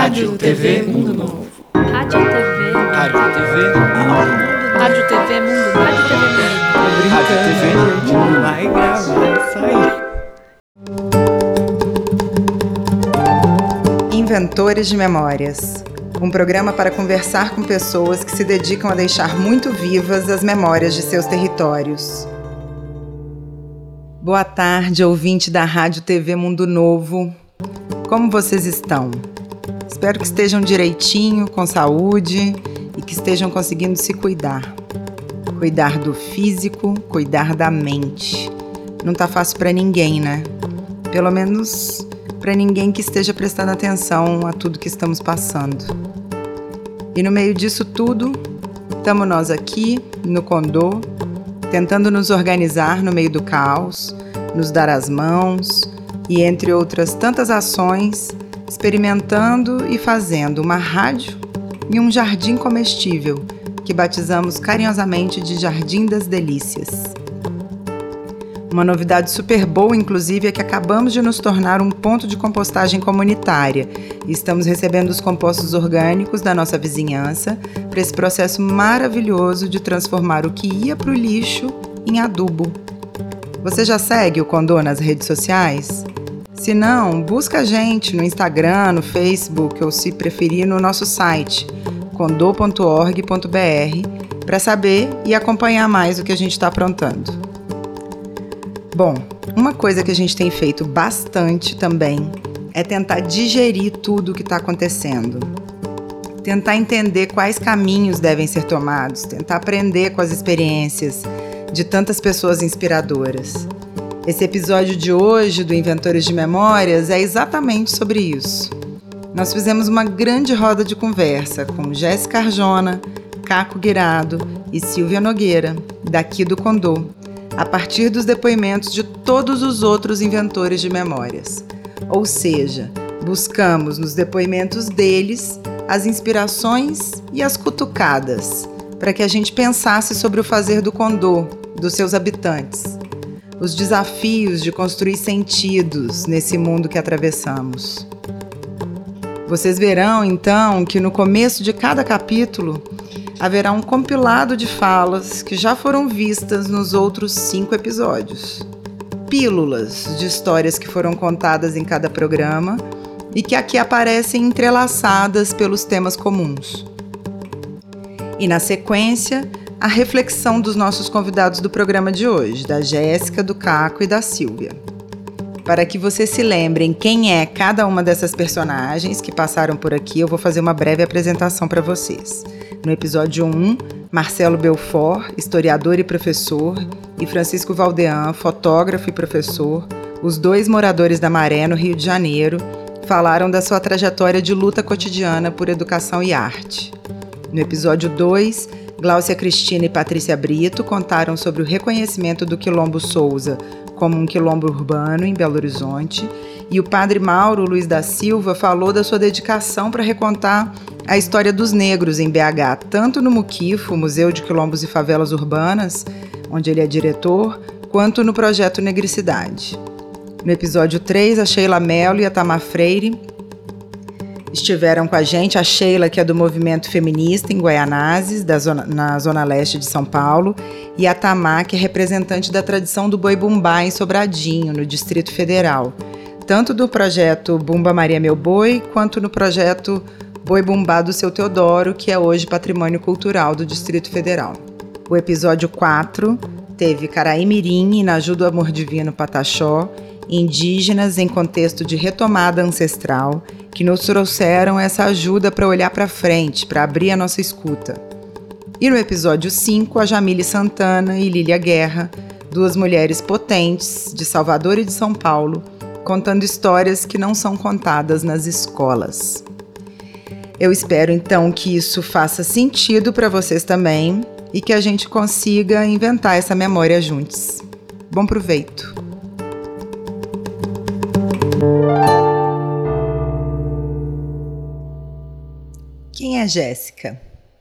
Rádio TV Mundo Novo. Rádio TV. Rádio TV Mundo Novo. Rádio TV Mundo Novo. Rádio TV Mundo Novo. Rádio TV Mundo Novo. Vai gravar isso aí. Inventores de Memórias. Um programa para conversar com pessoas que se dedicam a deixar muito vivas as memórias de seus territórios. Boa tarde, ouvinte da Rádio TV Mundo Novo. Como vocês estão? Espero que estejam direitinho, com saúde e que estejam conseguindo se cuidar. Cuidar do físico, cuidar da mente. Não tá fácil para ninguém, né? Pelo menos para ninguém que esteja prestando atenção a tudo que estamos passando. E no meio disso tudo, estamos nós aqui, no Condô, tentando nos organizar no meio do caos, nos dar as mãos e, entre outras tantas ações, experimentando e fazendo uma rádio e um jardim comestível que batizamos carinhosamente de Jardim das Delícias. Uma novidade super boa, inclusive, é que acabamos de nos tornar um ponto de compostagem comunitária e estamos recebendo os compostos orgânicos da nossa vizinhança para esse processo maravilhoso de transformar o que ia para o lixo em adubo. Você já segue o Condô nas redes sociais? Se não, busca a gente no Instagram, no Facebook ou, se preferir, no nosso site condô.org.br para saber e acompanhar mais o que a gente está aprontando. Bom, uma coisa que a gente tem feito bastante também é tentar digerir tudo o que está acontecendo. Tentar entender quais caminhos devem ser tomados, tentar aprender com as experiências de tantas pessoas inspiradoras. Esse episódio de hoje do Inventores de Memórias é exatamente sobre isso. Nós fizemos uma grande roda de conversa com Jéssica Arjona, Caco Guirado e Silvia Nogueira, daqui do Condô, a partir dos depoimentos de todos os outros inventores de memórias. Ou seja, buscamos nos depoimentos deles as inspirações e as cutucadas, para que a gente pensasse sobre o fazer do Condô, dos seus habitantes, os desafios de construir sentidos nesse mundo que atravessamos. Vocês verão, então, que no começo de cada capítulo haverá um compilado de falas que já foram vistas nos outros 5 episódios. Pílulas de histórias que foram contadas em cada programa e que aqui aparecem entrelaçadas pelos temas comuns. E na sequência, a reflexão dos nossos convidados do programa de hoje, da Jéssica, do Caco e da Silvia. Para que vocês se lembrem quem é cada uma dessas personagens que passaram por aqui, eu vou fazer uma breve apresentação para vocês. No episódio 1, Marcelo Belfort, historiador e professor, e Francisco Valdean, fotógrafo e professor, os 2 moradores da Maré, no Rio de Janeiro, falaram da sua trajetória de luta cotidiana por educação e arte. No episódio 2, Gláucia Cristina e Patrícia Brito contaram sobre o reconhecimento do Quilombo Souza como um quilombo urbano em Belo Horizonte, e o padre Mauro Luiz da Silva falou da sua dedicação para recontar a história dos negros em BH, tanto no Muquifo, Museu de Quilombos e Favelas Urbanas, onde ele é diretor, quanto no projeto Negricidade. No episódio 3, a Sheila Mello e a Tamar Freire estiveram com a gente, a Sheila, que é do movimento feminista em Guaianazes, na zona leste de São Paulo, e a Tamar, que é representante da tradição do boi bumbá em Sobradinho, no Distrito Federal, tanto do projeto Bumba Maria Meu Boi, quanto no projeto Boi Bumbá do Seu Teodoro, que é hoje patrimônio cultural do Distrito Federal. O episódio 4 teve Caraí-Mirim e Naju do Amor Divino Pataxó, indígenas em contexto de retomada ancestral, que nos trouxeram essa ajuda para olhar para frente, para abrir a nossa escuta. E no episódio 5, a Jamile Santana e Lília Guerra, 2 mulheres potentes de Salvador e de São Paulo, contando histórias que não são contadas nas escolas. Eu espero, então, que isso faça sentido para vocês também e que a gente consiga inventar essa memória juntos. Bom proveito! Quem é Jéssica?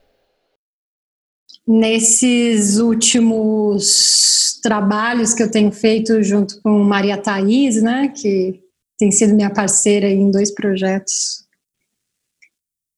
Nesses últimos trabalhos que eu tenho feito junto com Maria Thaís, né, que tem sido minha parceira em 2 projetos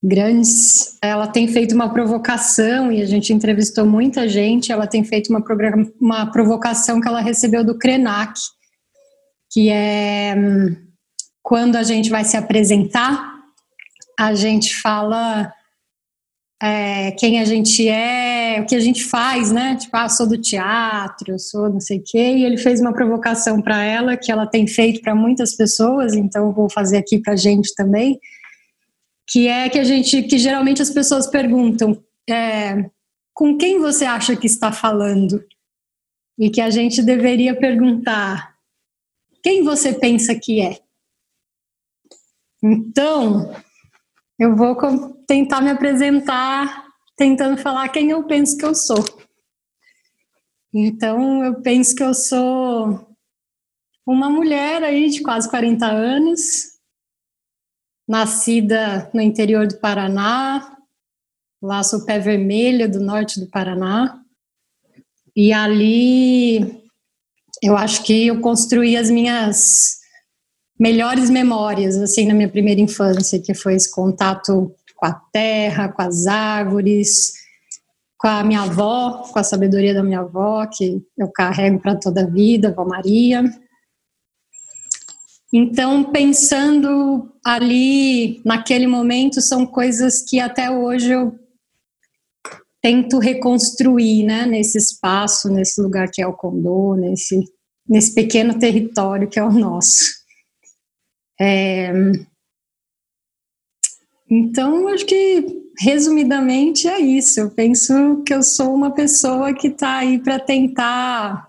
grandes. Ela tem feito uma provocação, e a gente entrevistou muita gente. Ela tem feito uma provocação que ela recebeu do Krenak, que é quando a gente vai se apresentar, a gente fala quem a gente é, o que a gente faz, né? Tipo, sou do teatro, sou não sei o quê. E ele fez uma provocação para ela, que ela tem feito para muitas pessoas, então eu vou fazer aqui para a gente também, que é que geralmente as pessoas perguntam, com quem você acha que está falando? E que a gente deveria perguntar, quem você pensa que é? Então, eu vou tentar me apresentar tentando falar quem eu penso que eu sou. Então, eu penso que eu sou uma mulher aí de quase 40 anos, nascida no interior do Paraná, lá sou Pé Vermelho, do norte do Paraná, e ali eu acho que eu construí as minhas melhores memórias, assim, na minha primeira infância, que foi esse contato com a terra, com as árvores, com a minha avó, com a sabedoria da minha avó, que eu carrego para toda a vida, Avó Maria. Então, pensando ali, naquele momento, são coisas que até hoje eu tento reconstruir, né, nesse espaço, nesse lugar que é o Condô, nesse pequeno território que é o nosso. Então, acho que, resumidamente, é isso. Eu penso que eu sou uma pessoa que está aí para tentar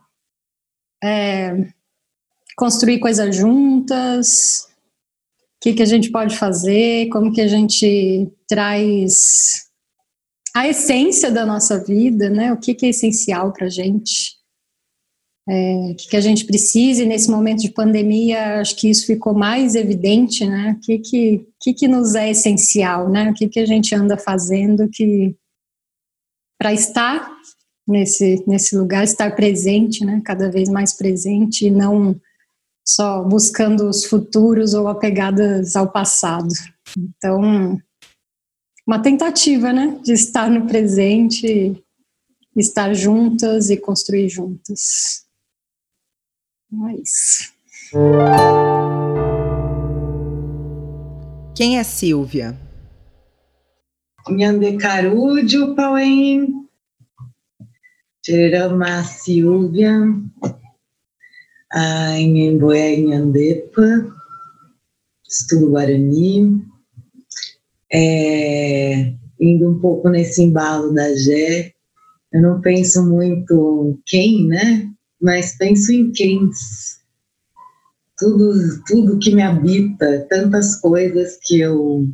construir coisas juntas, o que a gente pode fazer, como que a gente traz a essência da nossa vida, né? O que é essencial para a gente, o que a gente precisa, e nesse momento de pandemia, acho que isso ficou mais evidente, né? O que nos é essencial, né? O que a gente anda fazendo para estar nesse lugar, estar presente, né? Cada vez mais presente, e não só buscando os futuros ou apegadas ao passado. Então, uma tentativa, né, de estar no presente, estar juntas e construir juntas. É isso. Quem é Silvia? Nhande Carúdio, Pauém, Tirama Silvia, em Boé Nhandepa, estudo Guarani, indo um pouco nesse embalo da Gé. Eu não penso muito quem, né? Mas penso em quens. Tudo que me habita, tantas coisas que eu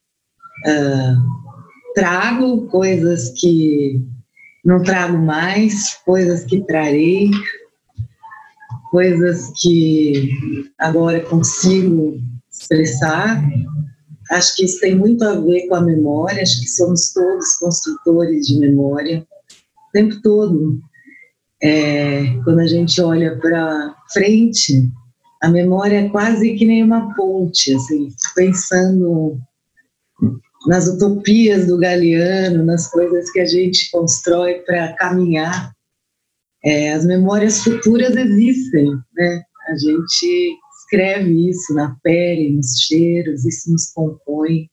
trago, coisas que não trago mais, coisas que trarei, coisas que agora consigo expressar. Acho que isso tem muito a ver com a memória, acho que somos todos construtores de memória, o tempo todo. Quando a gente olha para frente, a memória é quase que nem uma ponte, assim, pensando nas utopias do Galeano, nas coisas que a gente constrói para caminhar. As memórias futuras existem, né? A gente escreve isso na pele, nos cheiros, isso nos compõe.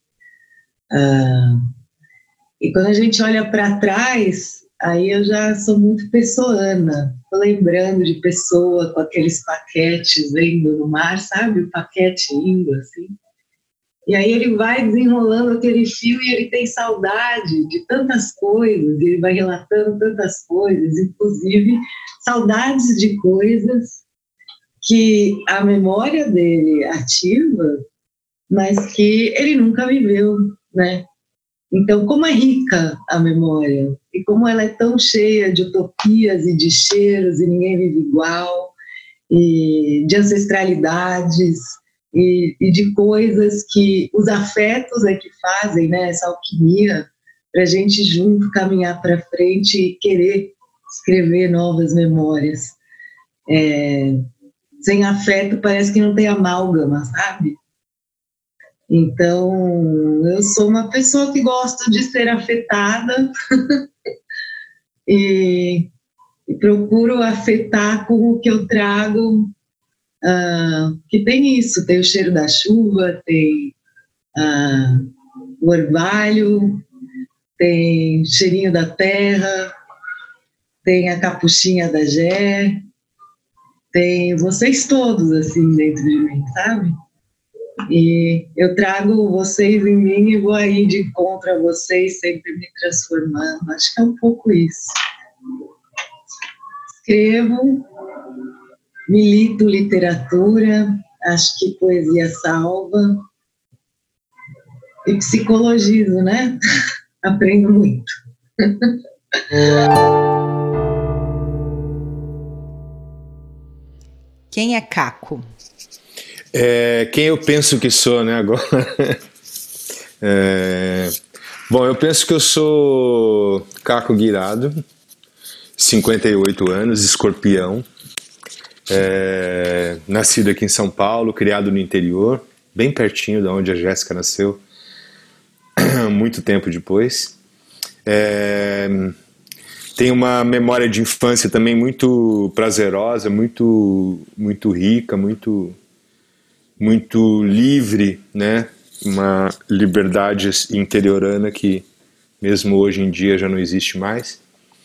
E quando a gente olha para trás, aí eu já sou muito pessoana. Estou lembrando de pessoa com aqueles paquetes indo no mar, sabe? O paquete indo assim. E aí ele vai desenrolando aquele fio e ele tem saudade de tantas coisas, ele vai relatando tantas coisas, inclusive saudades de coisas que a memória dele ativa, mas que ele nunca viveu, né? Então, como é rica a memória, e como ela é tão cheia de utopias e de cheiros, e ninguém vive igual, e de ancestralidades, e de coisas que os afetos é que fazem, né, essa alquimia, para a gente junto caminhar para frente e querer escrever novas memórias. Sem afeto parece que não tem amálgama, sabe? Então, eu sou uma pessoa que gosta de ser afetada e procuro afetar com o que eu trago, que tem isso, tem o cheiro da chuva, tem o orvalho, tem o cheirinho da terra, tem a capuchinha da Gé, tem vocês todos assim dentro de mim, sabe? E eu trago vocês em mim e vou aí de encontro a vocês, sempre me transformando. Acho que é um pouco isso. Escrevo, milito literatura, acho que poesia salva. E psicologizo, né? Aprendo muito. Quem é Caco? Quem eu penso que sou, né, agora? Bom, eu penso que eu sou Caco Guirado, 58 anos, escorpião, nascido aqui em São Paulo, criado no interior, bem pertinho de onde a Jéssica nasceu, muito tempo depois. Tenho uma memória de infância também muito prazerosa, muito rica, muito livre, né? Uma liberdade interiorana que mesmo hoje em dia já não existe mais.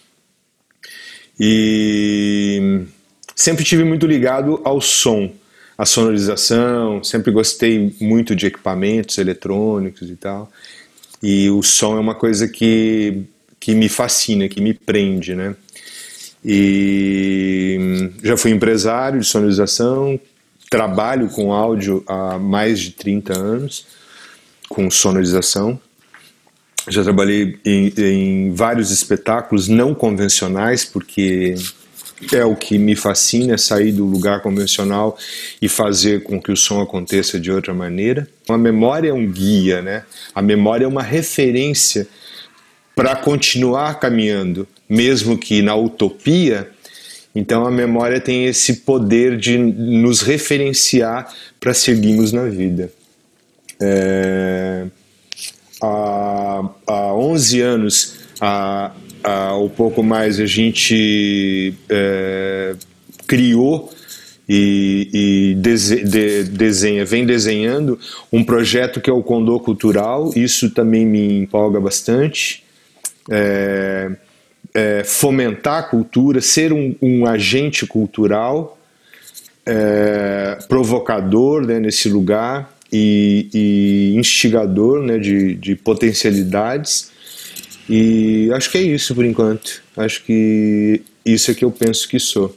E sempre tive muito ligado ao som, à sonorização, sempre gostei muito de equipamentos eletrônicos e tal. E o som é uma coisa que me fascina, que me prende, né? E já fui empresário de sonorização, trabalho com áudio há mais de 30 anos, com sonorização. Já trabalhei em vários espetáculos não convencionais, porque é o que me fascina, sair do lugar convencional e fazer com que o som aconteça de outra maneira. A memória é um guia, né? A memória é uma referência para continuar caminhando, mesmo que na utopia. Então a memória tem esse poder de nos referenciar para seguirmos na vida. Há 11 anos, ou pouco mais, a gente criou e vem desenhando um projeto que é o Condô Cultural. Isso também me empolga bastante. Fomentar a cultura, ser um agente cultural, provocador, né, nesse lugar e instigador, né, de potencialidades. E acho que é isso por enquanto. Acho que isso é que eu penso que sou.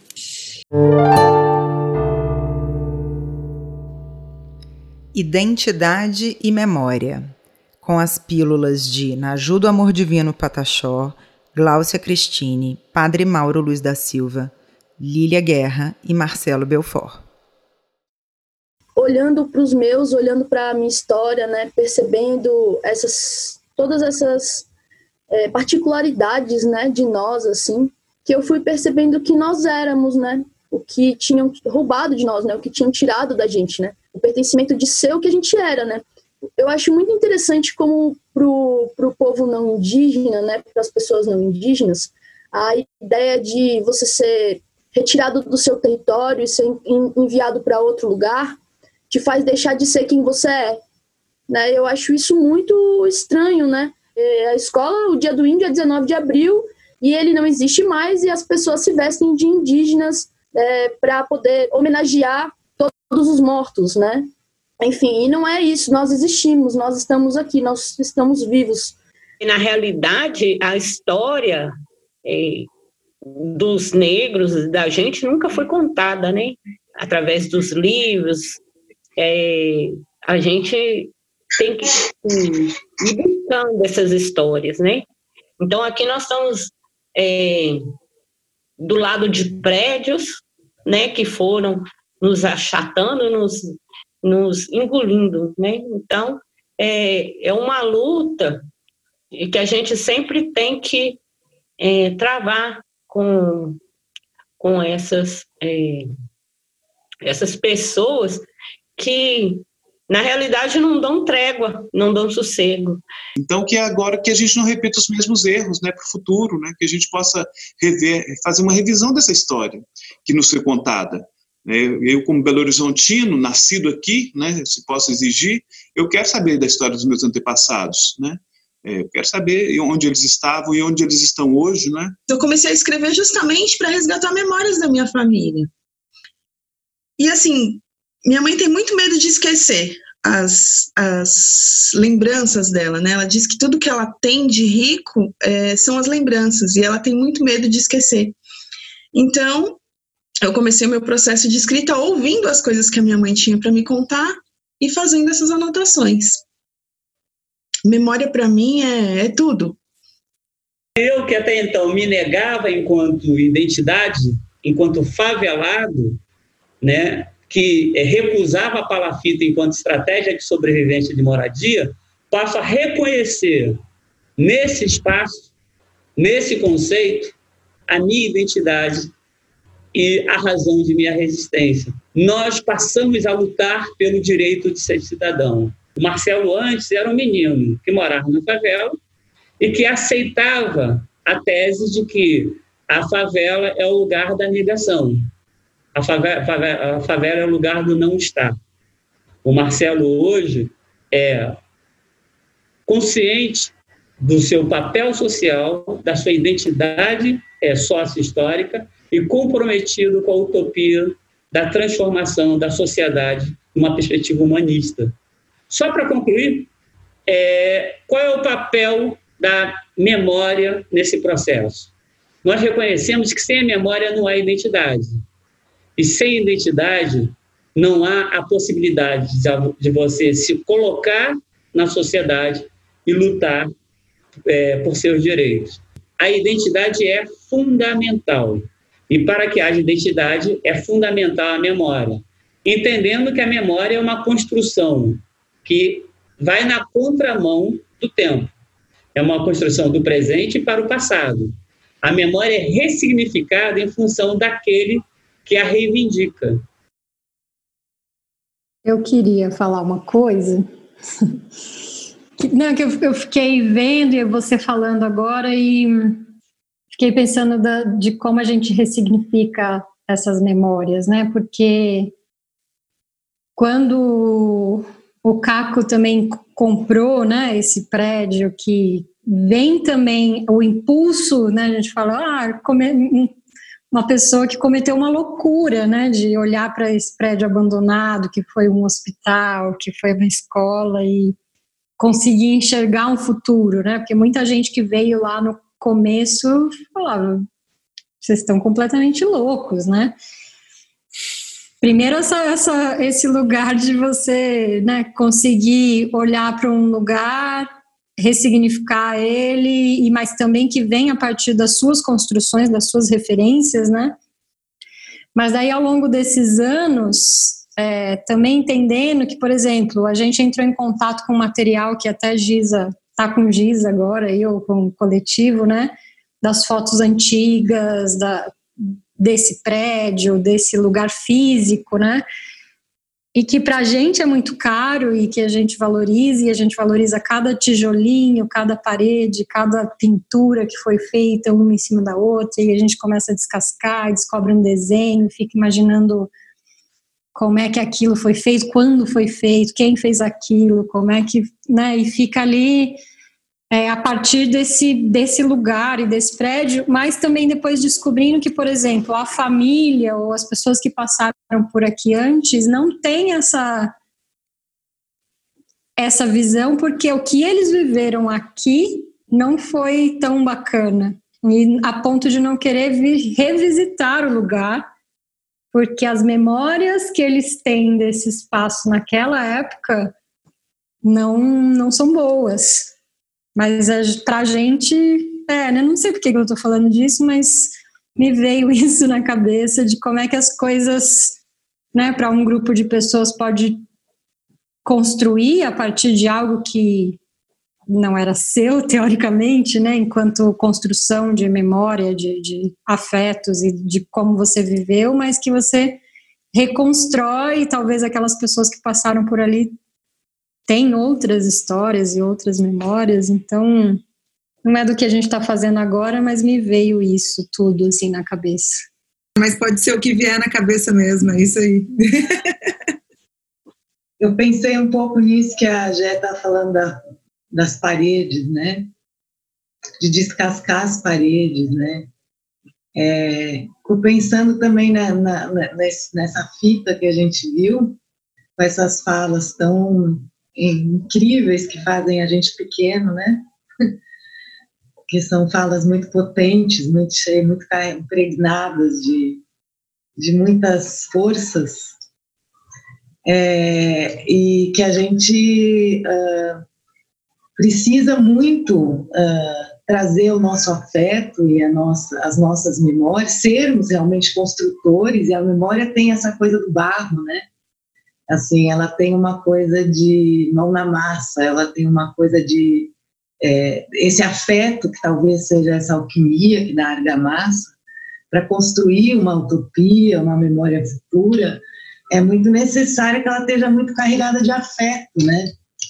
Identidade e memória, com as pílulas de Naju do Amor Divino Pataxó, Gláucia Cristine, Padre Mauro Luiz da Silva, Lília Guerra e Marcelo Belfort. Olhando para os meus, olhando para a minha história, né, percebendo todas essas particularidades, né, de nós, assim, que eu fui percebendo que nós éramos, né, o que tinham roubado de nós, né, o que tinham tirado da gente, né, o pertencimento de ser o que a gente era, né. Eu acho muito interessante como pro povo não indígena, né, para as pessoas não indígenas, a ideia de você ser retirado do seu território e ser enviado para outro lugar te faz deixar de ser quem você é, né? Eu acho isso muito estranho, né? A escola, o Dia do Índio é 19 de abril e ele não existe mais e as pessoas se vestem de indígenas para poder homenagear todos os mortos, né? Enfim, e não é isso, nós existimos, nós estamos aqui, nós estamos vivos. E, na realidade, a história dos negros, da gente, nunca foi contada, né? Através dos livros, a gente tem que ir buscando essas histórias, né? Então, aqui nós estamos do lado de prédios, né, que foram nos achatando, nos engolindo, né? Então, é uma luta que a gente sempre tem que travar com essas pessoas que na realidade não dão trégua, não dão sossego. Então, que é agora que a gente não repita os mesmos erros, né, para o futuro, né, que a gente possa fazer uma revisão dessa história que nos foi contada. Eu, como belo-horizontino, nascido aqui, né, se posso exigir, eu quero saber da história dos meus antepassados, né? Eu quero saber onde eles estavam e onde eles estão hoje, né? Eu comecei a escrever justamente para resgatar memórias da minha família. E assim, minha mãe tem muito medo de esquecer as lembranças dela, né? Ela diz que tudo que ela tem de rico são as lembranças, e ela tem muito medo de esquecer. Então, eu comecei o meu processo de escrita ouvindo as coisas que a minha mãe tinha para me contar e fazendo essas anotações. Memória para mim é tudo. Eu, que até então me negava enquanto identidade, enquanto favelado, né, que recusava a palafita enquanto estratégia de sobrevivência de moradia, passo a reconhecer nesse espaço, nesse conceito, a minha identidade e a razão de minha resistência. Nós passamos a lutar pelo direito de ser cidadão. O Marcelo antes era um menino que morava na favela e que aceitava a tese de que a favela é o lugar da negação. A favela é o lugar do não estar. O Marcelo hoje é consciente do seu papel social, da sua identidade sócio-histórica e comprometido com a utopia da transformação da sociedade numa perspectiva humanista. Só para concluir, qual é o papel da memória nesse processo? Nós reconhecemos que sem a memória não há identidade. E sem identidade não há a possibilidade de você se colocar na sociedade e lutar por seus direitos. A identidade é fundamental. E para que haja identidade, é fundamental a memória. Entendendo que a memória é uma construção que vai na contramão do tempo. É uma construção do presente para o passado. A memória é ressignificada em função daquele que a reivindica. Eu queria falar uma coisa que eu fiquei vendo e você falando agora e fiquei pensando de como a gente ressignifica essas memórias, né? Porque quando o Caco também comprou, né, esse prédio, que vem também o impulso, né? A gente fala, uma pessoa que cometeu uma loucura, né, de olhar para esse prédio abandonado, que foi um hospital, que foi uma escola, e conseguir enxergar um futuro, né? Porque muita gente que veio lá no começo falava, vocês estão completamente loucos, né? Primeiro esse lugar de você, né, conseguir olhar para um lugar, ressignificar ele, mas também que vem a partir das suas construções, das suas referências, né? Mas aí ao longo desses anos, também entendendo que, por exemplo, a gente entrou em contato com um material que até Giza, está com Giza agora, eu com o coletivo, né? Das fotos antigas, desse prédio, desse lugar físico, né? E que para a gente é muito caro e que a gente valoriza, e a gente valoriza cada tijolinho, cada parede, cada pintura que foi feita uma em cima da outra, e a gente começa a descascar, descobre um desenho, fica imaginando como é que aquilo foi feito, quando foi feito, quem fez aquilo, como é que, né? E fica ali a partir desse lugar e desse prédio, mas também depois descobrindo que, por exemplo, a família ou as pessoas que passaram por aqui antes não têm essa visão, porque o que eles viveram aqui não foi tão bacana, e a ponto de não querer revisitar o lugar, porque as memórias que eles têm desse espaço naquela época não são boas. Mas pra gente, né, não sei por que eu tô falando disso, mas me veio isso na cabeça de como é que as coisas, né, para um grupo de pessoas pode construir a partir de algo que não era seu, teoricamente, né, enquanto construção de memória, de afetos e de como você viveu, mas que você reconstrói, e talvez aquelas pessoas que passaram por ali tem outras histórias e outras memórias, então não é do que a gente está fazendo agora, mas me veio isso tudo assim na cabeça. Mas pode ser o que vier na cabeça mesmo, é isso aí. Eu pensei um pouco nisso que a Gé está falando das paredes, né? De descascar as paredes, né? Fico pensando também nessa fita que a gente viu, com essas falas tão incríveis que fazem a gente pequeno, né? Que são falas muito potentes, muito cheias, muito impregnadas de muitas forças, e que a gente precisa muito trazer o nosso afeto e as nossas memórias, sermos realmente construtores, e a memória tem essa coisa do barro, né? Assim, ela tem uma coisa de mão na massa, ela tem uma coisa de esse afeto, que talvez seja essa alquimia que dá argamassa, para construir uma utopia, uma memória futura, é muito necessário que ela esteja muito carregada de afeto, né?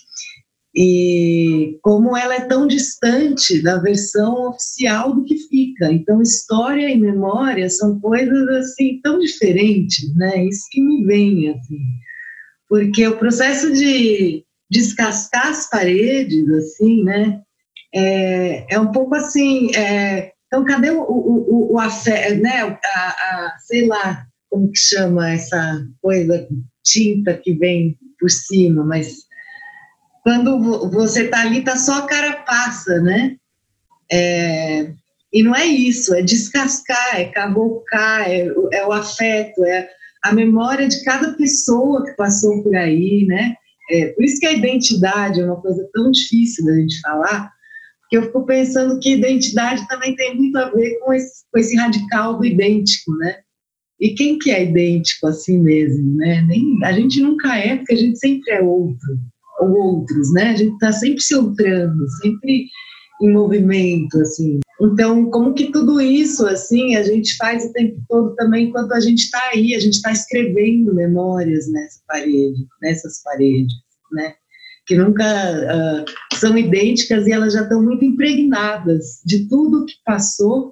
E como ela é tão distante da versão oficial do que fica. Então, história e memória são coisas, assim, tão diferentes, né? Isso que me vem, assim. Porque o processo de descascar as paredes, assim, né? É um pouco assim, então cadê o afeto, né? Sei lá como que chama essa coisa, tinta que vem por cima, mas quando você está ali, está só a carapaça, né? E não é isso, é descascar, é cavocar, é o afeto, é a memória de cada pessoa que passou por aí, né? Por isso que a identidade é uma coisa tão difícil da gente falar, porque eu fico pensando que identidade também tem muito a ver com esse radical do idêntico, né? E quem que é idêntico assim mesmo, né? A gente nunca é, porque a gente sempre é outro, ou outros, né? A gente está sempre se outrando, sempre em movimento, assim. Então, como que tudo isso, assim, a gente faz o tempo todo também enquanto a gente está aí, a gente está escrevendo memórias nessas paredes, né? Que nunca são idênticas e elas já estão muito impregnadas de tudo que passou,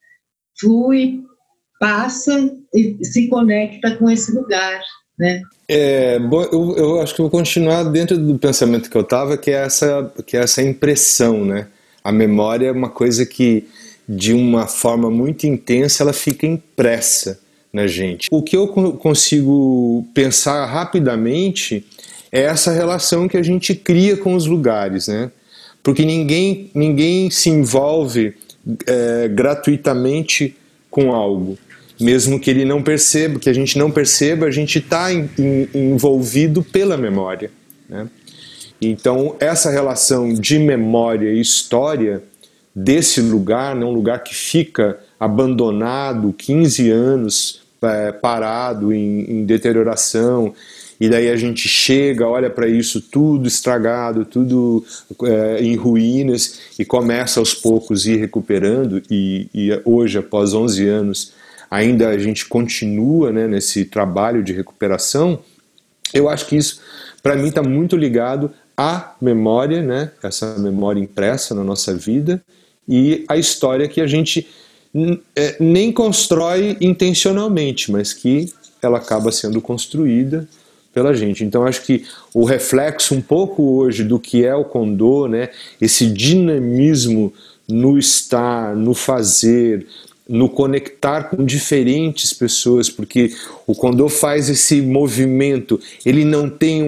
flui, passa e se conecta com esse lugar, né? Bom, eu acho que vou continuar dentro do pensamento que eu estava, que é essa impressão, né? A memória é uma coisa que, de uma forma muito intensa, ela fica impressa na gente. O que eu consigo pensar rapidamente é essa relação que a gente cria com os lugares, né? Porque ninguém se envolve gratuitamente com algo. Mesmo que ele não perceba, que a gente não perceba, a gente está envolvido pela memória, né? Então, essa relação de memória e história desse lugar, né, um lugar que fica abandonado 15 anos, parado em deterioração, e daí a gente chega, olha para isso tudo estragado, tudo em ruínas, e começa aos poucos a ir recuperando, e hoje, após 11 anos, ainda a gente continua, né, nesse trabalho de recuperação. Eu acho que isso, para mim, está muito ligado à memória, né, essa memória impressa na nossa vida, e a história que a gente nem constrói intencionalmente, mas que ela acaba sendo construída pela gente. Então acho que o reflexo um pouco hoje do que é o Condô, né, esse dinamismo no estar, no fazer, no conectar com diferentes pessoas, porque o Condô faz esse movimento, ele não tem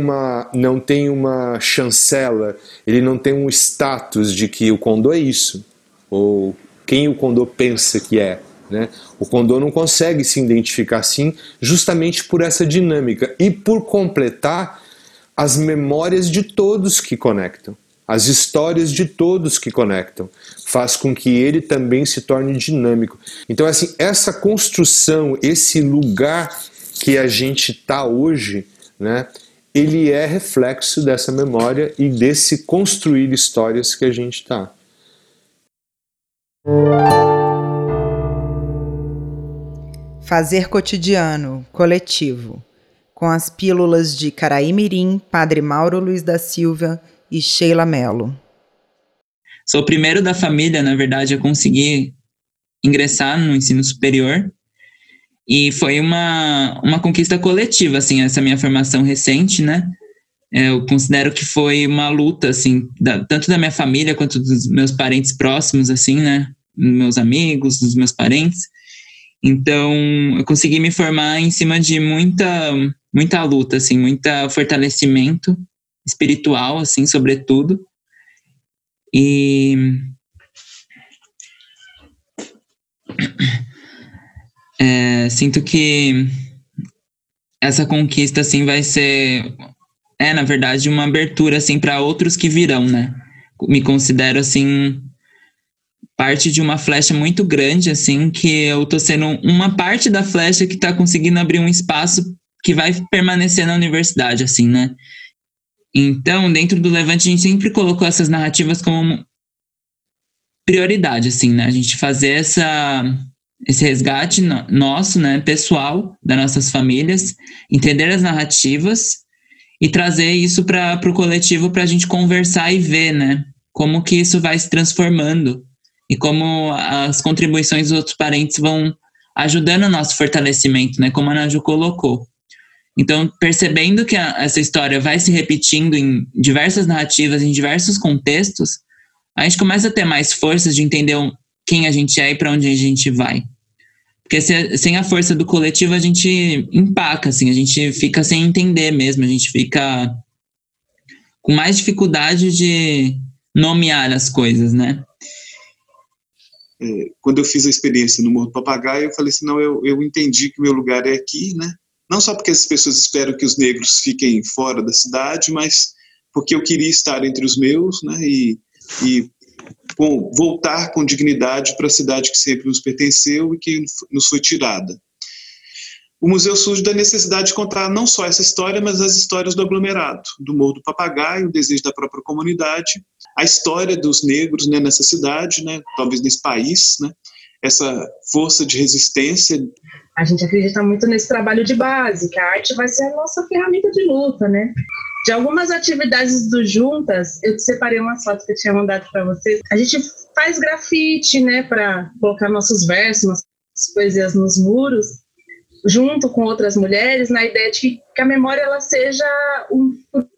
uma chancela, ele não tem um status de que o Condô é isso, ou quem o Condô pensa que é, né? O Condô não consegue se identificar assim, justamente por essa dinâmica e por completar as memórias de todos que conectam. As histórias de todos que conectam, faz com que ele também se torne dinâmico. Então, assim, essa construção, esse lugar que a gente está hoje, né, ele é reflexo dessa memória e desse construir histórias que a gente está. Fazer cotidiano, coletivo. com as pílulas de Caraí Mirim, Padre Mauro Luiz da Silva e Sheila Mello. Sou o primeiro da família, na verdade, a conseguir ingressar no ensino superior. E foi uma conquista coletiva, assim, essa minha formação recente, né? Eu considero que foi uma luta, assim, tanto da minha família quanto dos meus parentes próximos, assim, né? Meus amigos, dos meus parentes. Então, eu consegui me formar em cima de muita luta, assim, muito fortalecimento espiritual, assim, sobretudo. E sinto que essa conquista, assim, vai ser, na verdade, uma abertura, assim, para outros que virão, né? Me considero, assim, parte de uma flecha muito grande, assim, que eu tô sendo uma parte da flecha que tá conseguindo abrir um espaço que vai permanecer na universidade, assim, né? Então, dentro do Levante, a gente sempre colocou essas narrativas como prioridade, assim, né? A gente fazer esse resgate nosso, né, pessoal, das nossas famílias, entender as narrativas e trazer isso para o coletivo para a gente conversar e ver, né, como que isso vai se transformando e como as contribuições dos outros parentes vão ajudando o nosso fortalecimento, né, como a Ana Ju colocou. Então, percebendo que essa história vai se repetindo em diversas narrativas, em diversos contextos, a gente começa a ter mais forças de entender quem a gente é e para onde a gente vai. Porque sem a força do coletivo, a gente empaca, assim, a gente fica sem entender mesmo, a gente fica com mais dificuldade de nomear as coisas, né? Quando eu fiz a experiência no Morro do Papagaio, eu falei assim, não, eu entendi que o meu lugar é aqui, né? Não só porque as pessoas esperam que os negros fiquem fora da cidade, mas porque eu queria estar entre os meus, né? E voltar com dignidade para a cidade que sempre nos pertenceu e que nos foi tirada. O museu surge da necessidade de contar não só essa história, mas as histórias do aglomerado, do Morro do Papagaio, o desejo da própria comunidade, a história dos negros, né, nessa cidade, né, talvez nesse país, né, essa força de resistência. A gente acredita muito nesse trabalho de base, que a arte vai ser a nossa ferramenta de luta, né? De algumas atividades do Juntas, eu separei umas fotos que eu tinha mandado para vocês. A gente faz grafite, né, para colocar nossos versos, nossas poesias nos muros, junto com outras mulheres, na ideia de que a memória ela seja um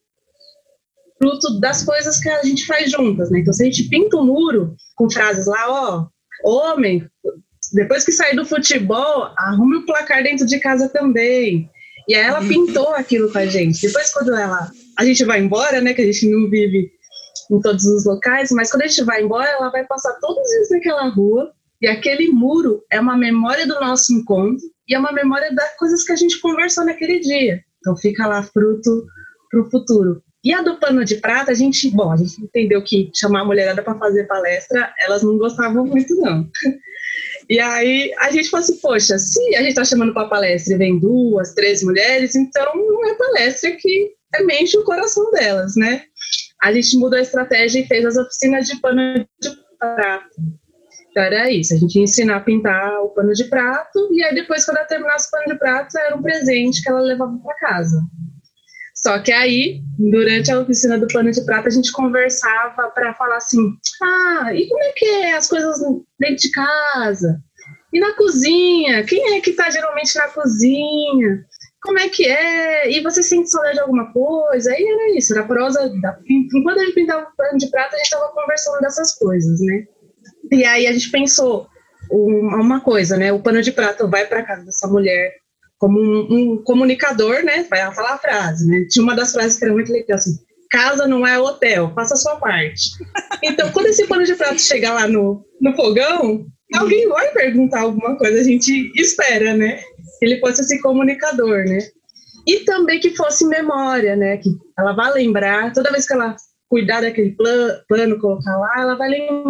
fruto das coisas que a gente faz juntas, né? Então, se a gente pinta um muro com frases lá, ó, homem, depois que sair do futebol, arrume o placar dentro de casa também. E aí ela pintou aquilo com a gente. Depois, quando a gente vai embora, né, que a gente não vive em todos os locais, mas quando a gente vai embora, ela vai passar todos os dias naquela rua, e aquele muro é uma memória do nosso encontro, e é uma memória das coisas que a gente conversou naquele dia. Então fica lá fruto para o futuro. E a do pano de prata, a gente entendeu que chamar a mulherada para fazer palestra, elas não gostavam muito, não. E aí a gente falou assim, poxa, se a gente está chamando para palestra e vem 2, 3 mulheres, então não é palestra que mexe o coração delas, né? A gente mudou a estratégia e fez as oficinas de pano de prato. Então era isso, a gente ia ensinar a pintar o pano de prato e aí depois, quando ela terminasse o pano de prato, era um presente que ela levava para casa. Só que aí, durante a oficina do pano de prata, a gente conversava para falar assim, e como é que é as coisas dentro de casa? E na cozinha? Quem é que está geralmente na cozinha? Como é que é? E você sente saudade de alguma coisa? Aí era isso, era a prosa. Enquanto a gente pintava o pano de prata, a gente estava conversando dessas coisas, né? E aí a gente pensou uma coisa, né? O pano de prata vai para casa dessa mulher como um comunicador, né? Vai falar a frase, né? Tinha uma das frases que era muito legal, assim, casa não é hotel, faça a sua parte. Então, quando esse pano de prato chegar lá no fogão, alguém vai perguntar alguma coisa, a gente espera, né? Que ele fosse esse comunicador, né? E também que fosse memória, né? Que ela vai lembrar, toda vez que ela cuidar daquele plano, colocar lá, ela vai lembrar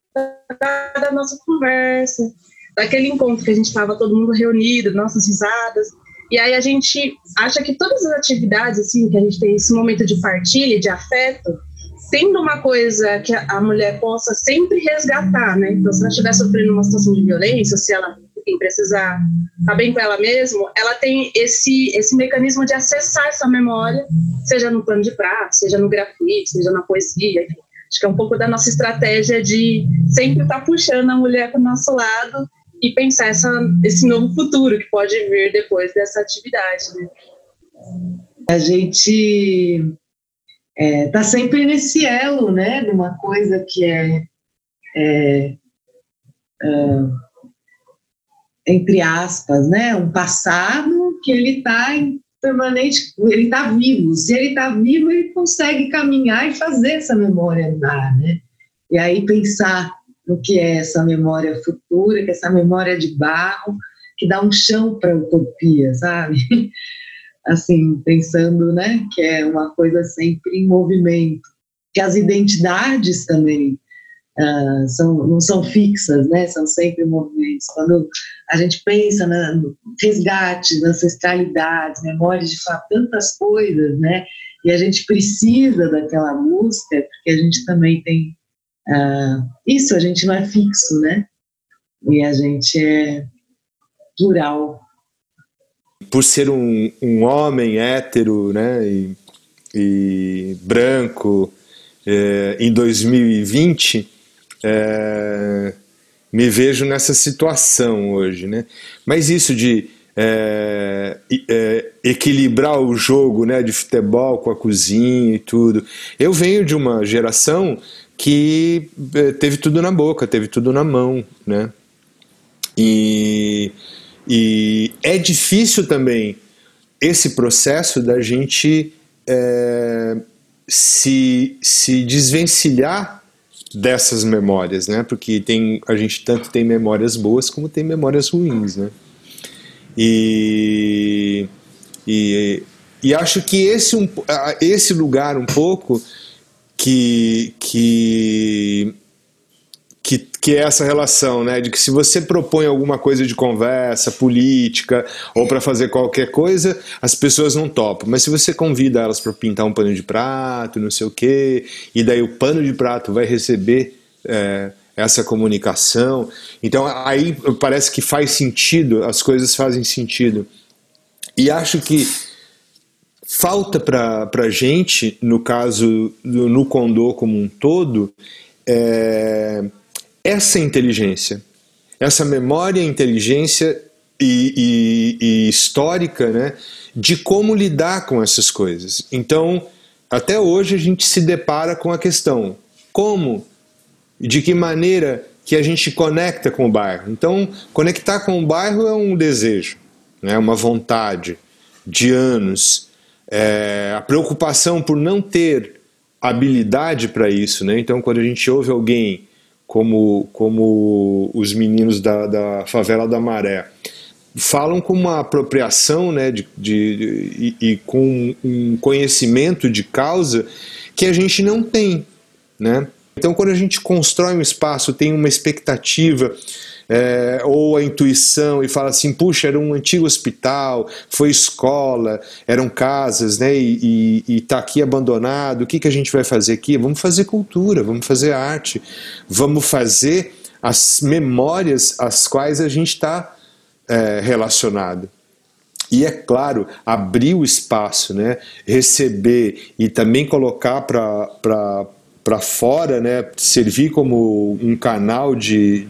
da nossa conversa, daquele encontro que a gente estava todo mundo reunido, nossas risadas. E aí a gente acha que todas as atividades, assim, que a gente tem esse momento de partilha, de afeto, tendo uma coisa que a mulher possa sempre resgatar, né? Então, se ela estiver sofrendo uma situação de violência, se ela enfim, precisa estar bem com ela mesmo, ela tem esse mecanismo de acessar essa memória, seja no plano de prato, seja no grafite, seja na poesia, enfim. Acho que é um pouco da nossa estratégia de sempre estar puxando a mulher para o nosso lado e pensar esse novo futuro que pode vir depois dessa atividade, né? A gente tá sempre nesse elo, né, de uma coisa que entre aspas, né, um passado que ele está em permanente, ele está vivo. Se ele está vivo, ele consegue caminhar e fazer essa memória andar, né? E aí pensar no que é essa memória futura, que é essa memória de barro, que dá um chão para a utopia, sabe? Assim, pensando, né, que é uma coisa sempre em movimento, que as identidades também não são fixas, né, são sempre movimentos. Quando a gente pensa no resgate, na ancestralidade, memórias de tantas coisas, né, e a gente precisa daquela música, porque a gente também tem isso, a gente não é fixo, né, e a gente é plural. Por ser um homem hétero, né, e branco, em 2020, me vejo nessa situação hoje, né? Mas isso de equilibrar o jogo, né, de futebol com a cozinha e tudo. Eu venho de uma geração que teve tudo na boca, teve tudo na mão, né? E é difícil também esse processo da gente se desvencilhar dessas memórias, né? Porque a gente tanto tem memórias boas como tem memórias ruins, né? E acho que esse lugar um pouco que é essa relação, né, de que se você propõe alguma coisa de conversa política ou para fazer qualquer coisa, as pessoas não topam, mas se você convida elas para pintar um pano de prato, não sei o quê, e daí o pano de prato vai receber essa comunicação, então aí parece que faz sentido, as coisas fazem sentido. E acho que falta para a gente, no caso no Condô como um todo, essa inteligência, essa memória, inteligência e histórica, né, de como lidar com essas coisas. Então, até hoje a gente se depara com a questão, como, de que maneira que a gente conecta com o bairro. Então, conectar com o bairro é um desejo, né, uma vontade de anos, a preocupação por não ter habilidade para isso, né? Então, quando a gente ouve alguém como os meninos da Favela da Maré falam com uma apropriação, né, e com um conhecimento de causa que a gente não tem, né? Então, quando a gente constrói um espaço, tem uma expectativa ou a intuição e fala assim, puxa, era um antigo hospital, foi escola, eram casas, né, e está aqui abandonado, o que a gente vai fazer aqui? Vamos fazer cultura, vamos fazer arte, vamos fazer as memórias às quais a gente está relacionado. E é claro, abrir o espaço, né, receber e também colocar para fora, né, servir como um canal de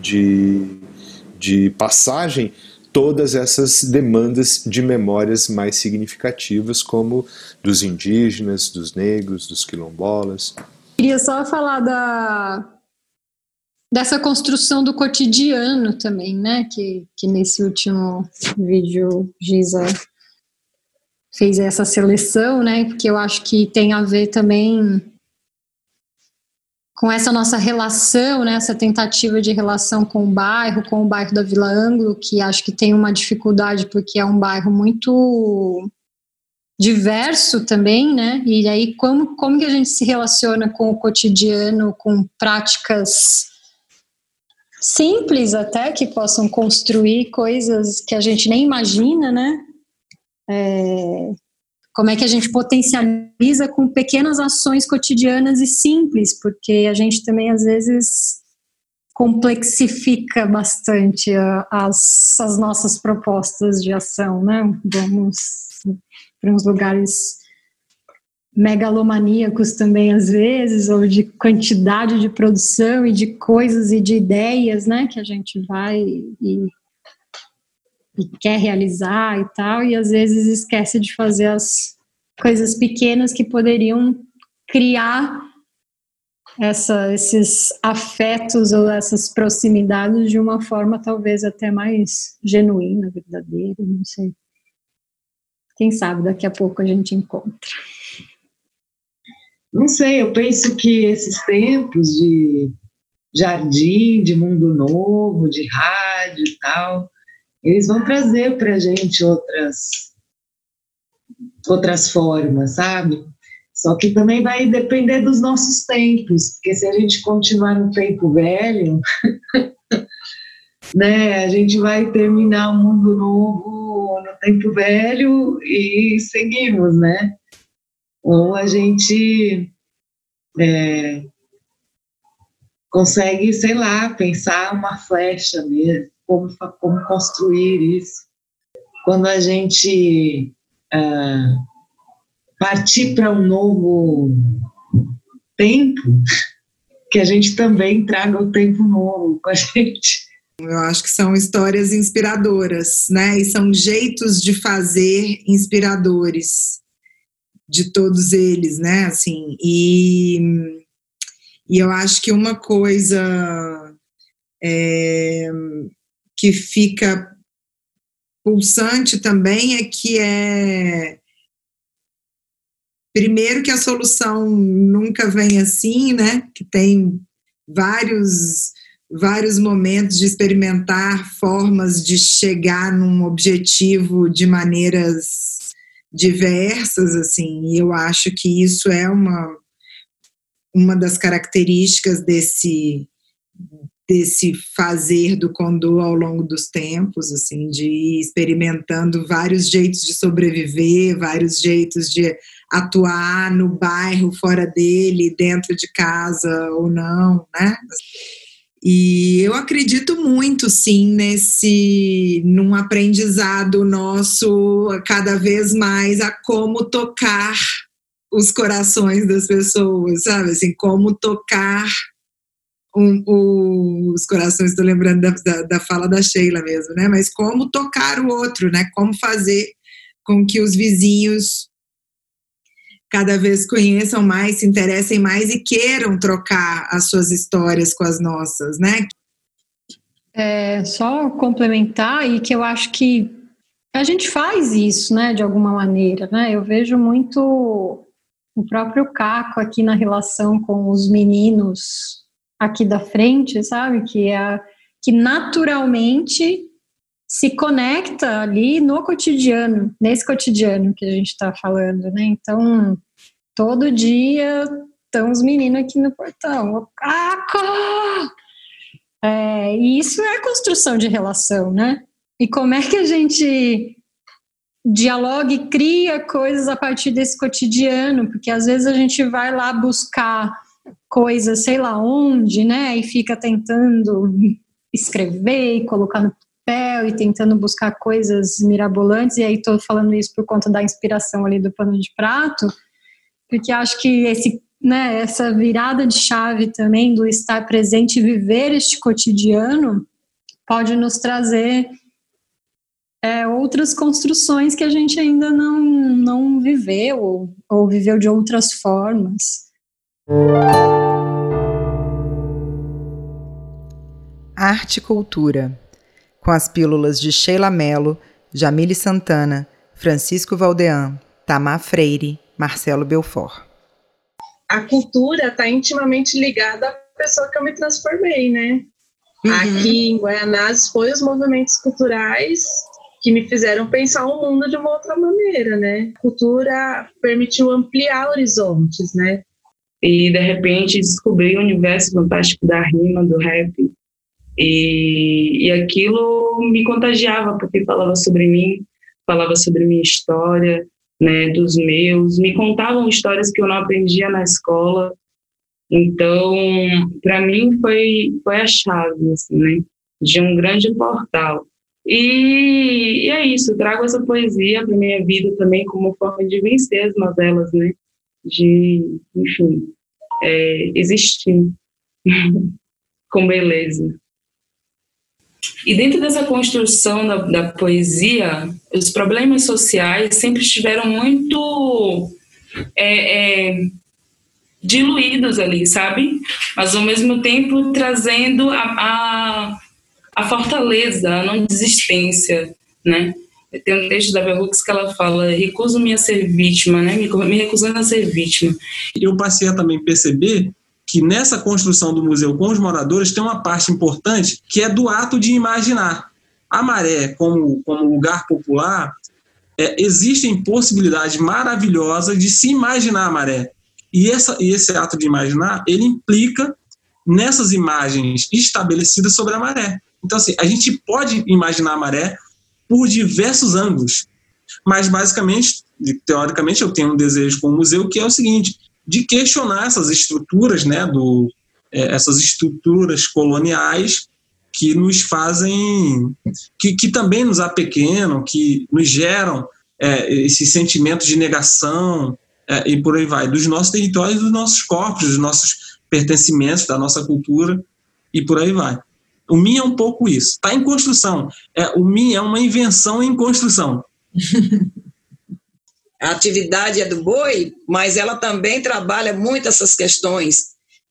passagem todas essas demandas de memórias mais significativas, como dos indígenas, dos negros, dos quilombolas. Queria só falar dessa construção do cotidiano também, né, que nesse último vídeo Giza fez essa seleção, né, porque eu acho que tem a ver também com essa nossa relação, né, essa tentativa de relação com o bairro da Vila Anglo, que acho que tem uma dificuldade porque é um bairro muito diverso também, né, e aí como que a gente se relaciona com o cotidiano, com práticas simples até, que possam construir coisas que a gente nem imagina, né, como é que a gente potencializa com pequenas ações cotidianas e simples, porque a gente também, às vezes, complexifica bastante as nossas propostas de ação, né? Vamos para uns lugares megalomaníacos também, às vezes, ou de quantidade de produção e de coisas e de ideias, né? Que a gente vai e quer realizar e tal, e às vezes esquece de fazer as coisas pequenas que poderiam criar esses afetos ou essas proximidades de uma forma talvez até mais genuína, verdadeira, não sei. Quem sabe daqui a pouco a gente encontra. Não sei, eu penso que esses tempos de jardim, de mundo novo, de rádio e tal, eles vão trazer para a gente outras formas, sabe? Só que também vai depender dos nossos tempos, porque se a gente continuar no tempo velho, né, a gente vai terminar o mundo novo no tempo velho e seguimos, né? Ou a gente consegue, sei lá, pensar uma flecha mesmo, como construir isso. Quando a gente partir para um novo tempo, que a gente também traga o tempo novo com a gente. Eu acho que são histórias inspiradoras, né? E são jeitos de fazer inspiradores de todos eles, né? Assim, e eu acho que uma coisa que fica pulsante também é que primeiro que a solução nunca vem assim, né? Que tem vários momentos de experimentar formas de chegar num objetivo de maneiras diversas, assim, e eu acho que isso é uma das características desse fazer do Kondo ao longo dos tempos, assim, de ir experimentando vários jeitos de sobreviver, vários jeitos de atuar no bairro, fora dele, dentro de casa ou não, né? E eu acredito muito, sim, num aprendizado nosso cada vez mais a como tocar os corações das pessoas, sabe? Assim, como tocar os corações, estou lembrando da fala da Sheila mesmo, né? Mas como tocar o outro, né? Como fazer com que os vizinhos cada vez conheçam mais, se interessem mais e queiram trocar as suas histórias com as nossas, né? Só complementar, e que eu acho que a gente faz isso, né, de alguma maneira, né? Eu vejo muito o próprio Caco aqui na relação com os meninos aqui da frente, sabe? Que naturalmente se conecta ali no cotidiano, nesse cotidiano que a gente está falando, né? Então, todo dia estão os meninos aqui no portão. O Caco! E isso é construção de relação, né? E como é que a gente dialoga e cria coisas a partir desse cotidiano? Porque às vezes a gente vai lá buscar coisas, sei lá onde, né? E fica tentando escrever e colocar no papel e tentando buscar coisas mirabolantes, e aí estou falando isso por conta da inspiração ali do pano de prato, porque acho que essa virada de chave também do estar presente e viver este cotidiano pode nos trazer outras construções que a gente ainda não viveu ou viveu de outras formas. Arte e Cultura, com as pílulas de Sheila Mello, Jamile Santana, Francisco Valdean, Tamar Freire, Marcelo Belfort. A cultura está intimamente ligada à pessoa que eu me transformei, né? Uhum. Aqui em Guaianazes foi os movimentos culturais que me fizeram pensar o mundo de uma outra maneira, né? A cultura permitiu ampliar horizontes, né? E, de repente, descobri o universo fantástico da rima, do rap. E aquilo me contagiava, porque falava sobre mim, falava sobre minha história, né, dos meus, me contavam histórias que eu não aprendia na escola, Então, para mim foi a chave, assim, né, de um grande portal. E é isso, trago essa poesia para minha vida também como forma de vencer as mazelas, né, de, enfim, existir com beleza. E dentro dessa construção da poesia, os problemas sociais sempre estiveram muito diluídos ali, sabe? Mas ao mesmo tempo trazendo a fortaleza, a não desistência, né? Tem um texto da Bell Hooks que ela fala: recuso-me a ser vítima, né? Me recusando a ser vítima. Eu passei a também perceber que nessa construção do museu com os moradores tem uma parte importante que é do ato de imaginar. A Maré, como lugar popular, existem possibilidades maravilhosas de se imaginar a Maré. E esse ato de imaginar, ele implica nessas imagens estabelecidas sobre a maré. Então, assim, a gente pode imaginar a maré por diversos ângulos, mas, basicamente, teoricamente, eu tenho um desejo com o museu que é o seguinte, de questionar essas estruturas, né, essas estruturas coloniais que nos fazem, que também nos apequenam, que nos geram esse sentimento de negação, e por aí vai, dos nossos territórios, dos nossos corpos, dos nossos pertencimentos, da nossa cultura, e por aí vai. O MIM é um pouco isso. Está em construção. O MIM é uma invenção em construção. A atividade é do boi, mas ela também trabalha muito essas questões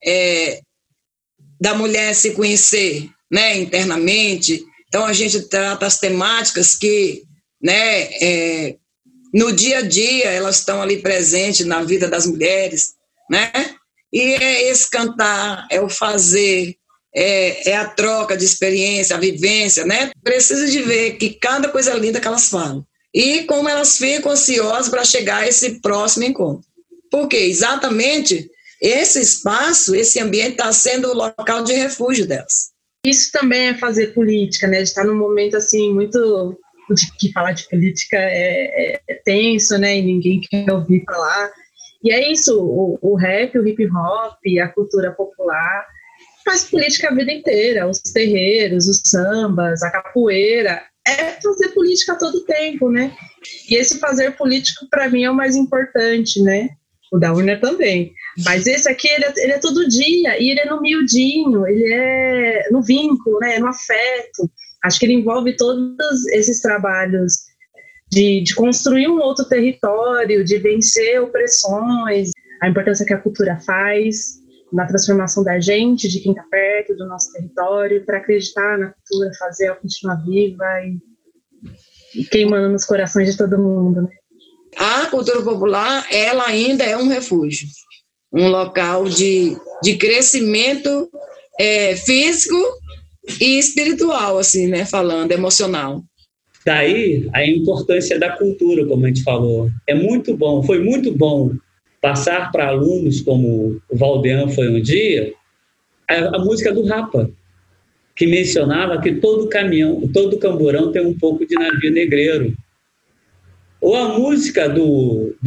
da mulher se conhecer, né, internamente. Então, a gente trata as temáticas que, né, no dia a dia, elas estão ali presentes na vida das mulheres, né? E é esse cantar, é o fazer, é a troca de experiência, a vivência, né? Precisa de ver que cada coisa linda que elas falam. E como elas ficam ansiosas para chegar a esse próximo encontro. Porque exatamente esse espaço, esse ambiente está sendo o local de refúgio delas. Isso também é fazer política, né? A gente está num momento assim muito... que falar de política é tenso, né, e ninguém quer ouvir falar, e é isso, o rap, o hip hop, a cultura popular faz política a vida inteira, os terreiros, os sambas, a capoeira, é fazer política a todo tempo, né, e esse fazer político para mim é o mais importante, né, o da urna também, mas esse aqui ele é todo dia, e ele é no miudinho, ele é no vínculo, né, no afeto. Acho que ele envolve todos esses trabalhos de construir um outro território, de vencer opressões, a importância que a cultura faz na transformação da gente, de quem está perto do nosso território, para acreditar na cultura, fazer ela continuar viva e queimando nos corações de todo mundo, né? A cultura popular, ela ainda é um refúgio, um local de crescimento físico e espiritual, assim, né, falando, emocional. Daí a importância da cultura, como a gente falou. É muito bom, foi muito bom passar para alunos, como o Valdean foi um dia, a música do Rapa, que mencionava que todo caminhão, todo camburão tem um pouco de navio negreiro. Ou a música do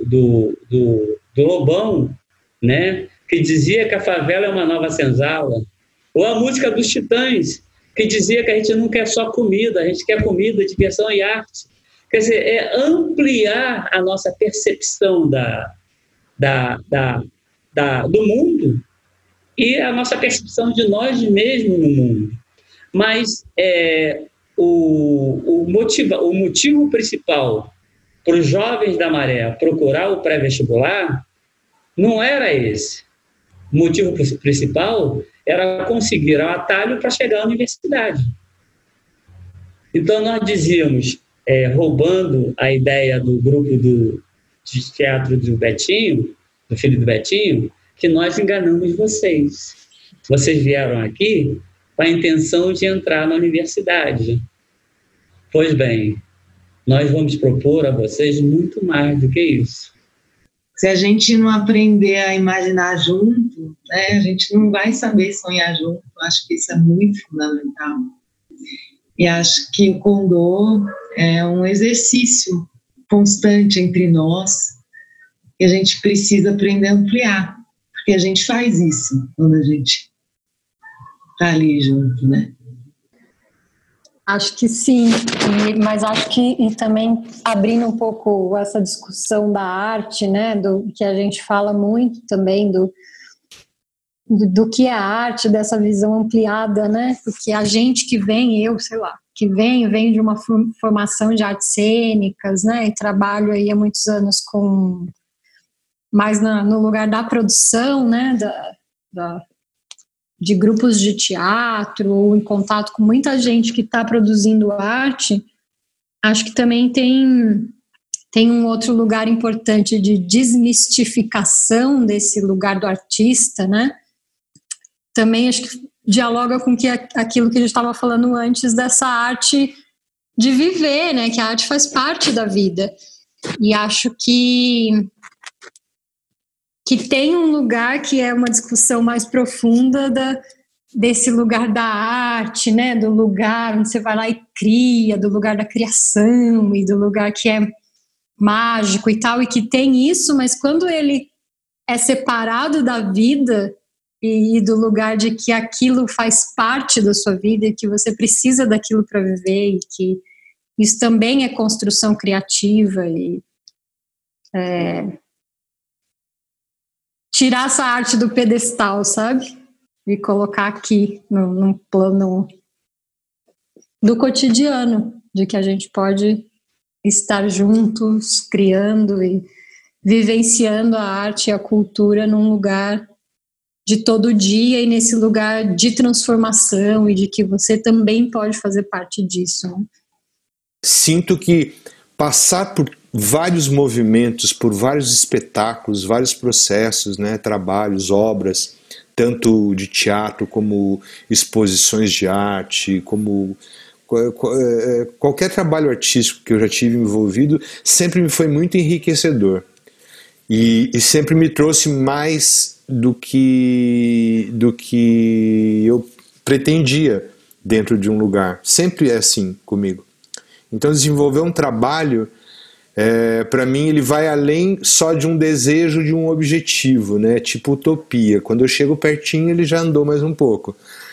Lobão, né, que dizia que a favela é uma nova senzala. Ou a música dos Titãs, que dizia que a gente não quer só comida, a gente quer comida, diversão e arte. Quer dizer, é ampliar a nossa percepção do mundo e a nossa percepção de nós mesmos no mundo. Mas o motivo principal para os jovens da Maré procurar o pré-vestibular não era esse. O motivo principal era conseguir o atalho para chegar à universidade. Então, nós dizíamos, roubando a ideia do grupo de teatro do Betinho, do filho do Betinho, que nós enganamos vocês. Vocês vieram aqui com a intenção de entrar na universidade. Pois bem, nós vamos propor a vocês muito mais do que isso. Se a gente não aprender a imaginar junto, né, a gente não vai saber sonhar junto. Eu acho que isso é muito fundamental. E acho que o Condô é um exercício constante entre nós que a gente precisa aprender a ampliar. Porque a gente faz isso quando a gente está ali junto, né? Acho que sim, mas acho que e também abrindo um pouco essa discussão da arte, né, do que a gente fala muito também do que é a arte, dessa visão ampliada, né, porque a gente que vem, que vem de uma formação de artes cênicas, né, e trabalho aí há muitos anos mais no lugar da produção, né, de grupos de teatro, ou em contato com muita gente que está produzindo arte, acho que também tem um outro lugar importante de desmistificação desse lugar do artista, né? Também acho que dialoga com aquilo que a gente estava falando antes dessa arte de viver, né? Que a arte faz parte da vida. E acho que tem um lugar que é uma discussão mais profunda desse lugar da arte, né, do lugar onde você vai lá e cria, do lugar da criação e do lugar que é mágico e tal, e que tem isso, mas quando ele é separado da vida e do lugar de que aquilo faz parte da sua vida e que você precisa daquilo para viver e que isso também é construção criativa e tirar essa arte do pedestal, sabe? E colocar aqui num plano do cotidiano, de que a gente pode estar juntos, criando e vivenciando a arte e a cultura num lugar de todo dia e nesse lugar de transformação e de que você também pode fazer parte disso, né? Sinto que passar por vários movimentos, por vários espetáculos, vários processos, né, trabalhos, obras, tanto de teatro como exposições de arte, como qualquer trabalho artístico que eu já tive envolvido, sempre me foi muito enriquecedor e sempre me trouxe mais do que eu pretendia dentro de um lugar. Sempre é assim comigo. Então desenvolver um trabalho, para mim, ele vai além só de um desejo, de um objetivo, né? Tipo utopia. Quando eu chego pertinho, ele já andou mais um pouco.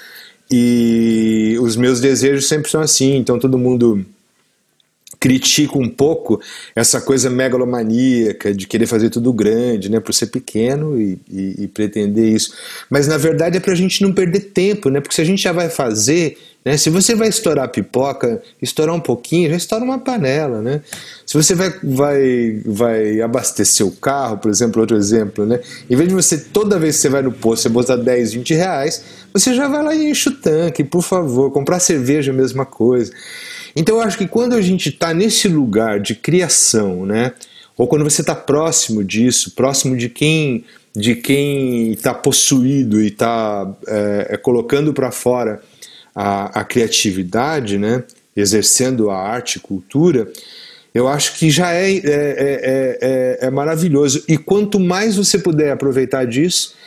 E os meus desejos sempre são assim. Então todo mundo critica um pouco essa coisa megalomaníaca de querer fazer tudo grande, né? Por ser pequeno e pretender isso. Mas na verdade é pra gente não perder tempo, né? Porque se a gente já vai fazer, né? Se você vai estourar pipoca, estourar um pouquinho, já estoura uma panela, né? Se você vai abastecer o carro, por exemplo, outro exemplo, né? Em vez de você, toda vez que você vai no posto, você botar 10, 20 reais, você já vai lá e enche o tanque, por favor. Comprar cerveja é a mesma coisa. Então eu acho que quando a gente está nesse lugar de criação, né? Ou quando você está próximo disso, próximo de quem está possuído e está colocando para fora a criatividade, né? Exercendo a arte e cultura, eu acho que já é maravilhoso. E quanto mais você puder aproveitar disso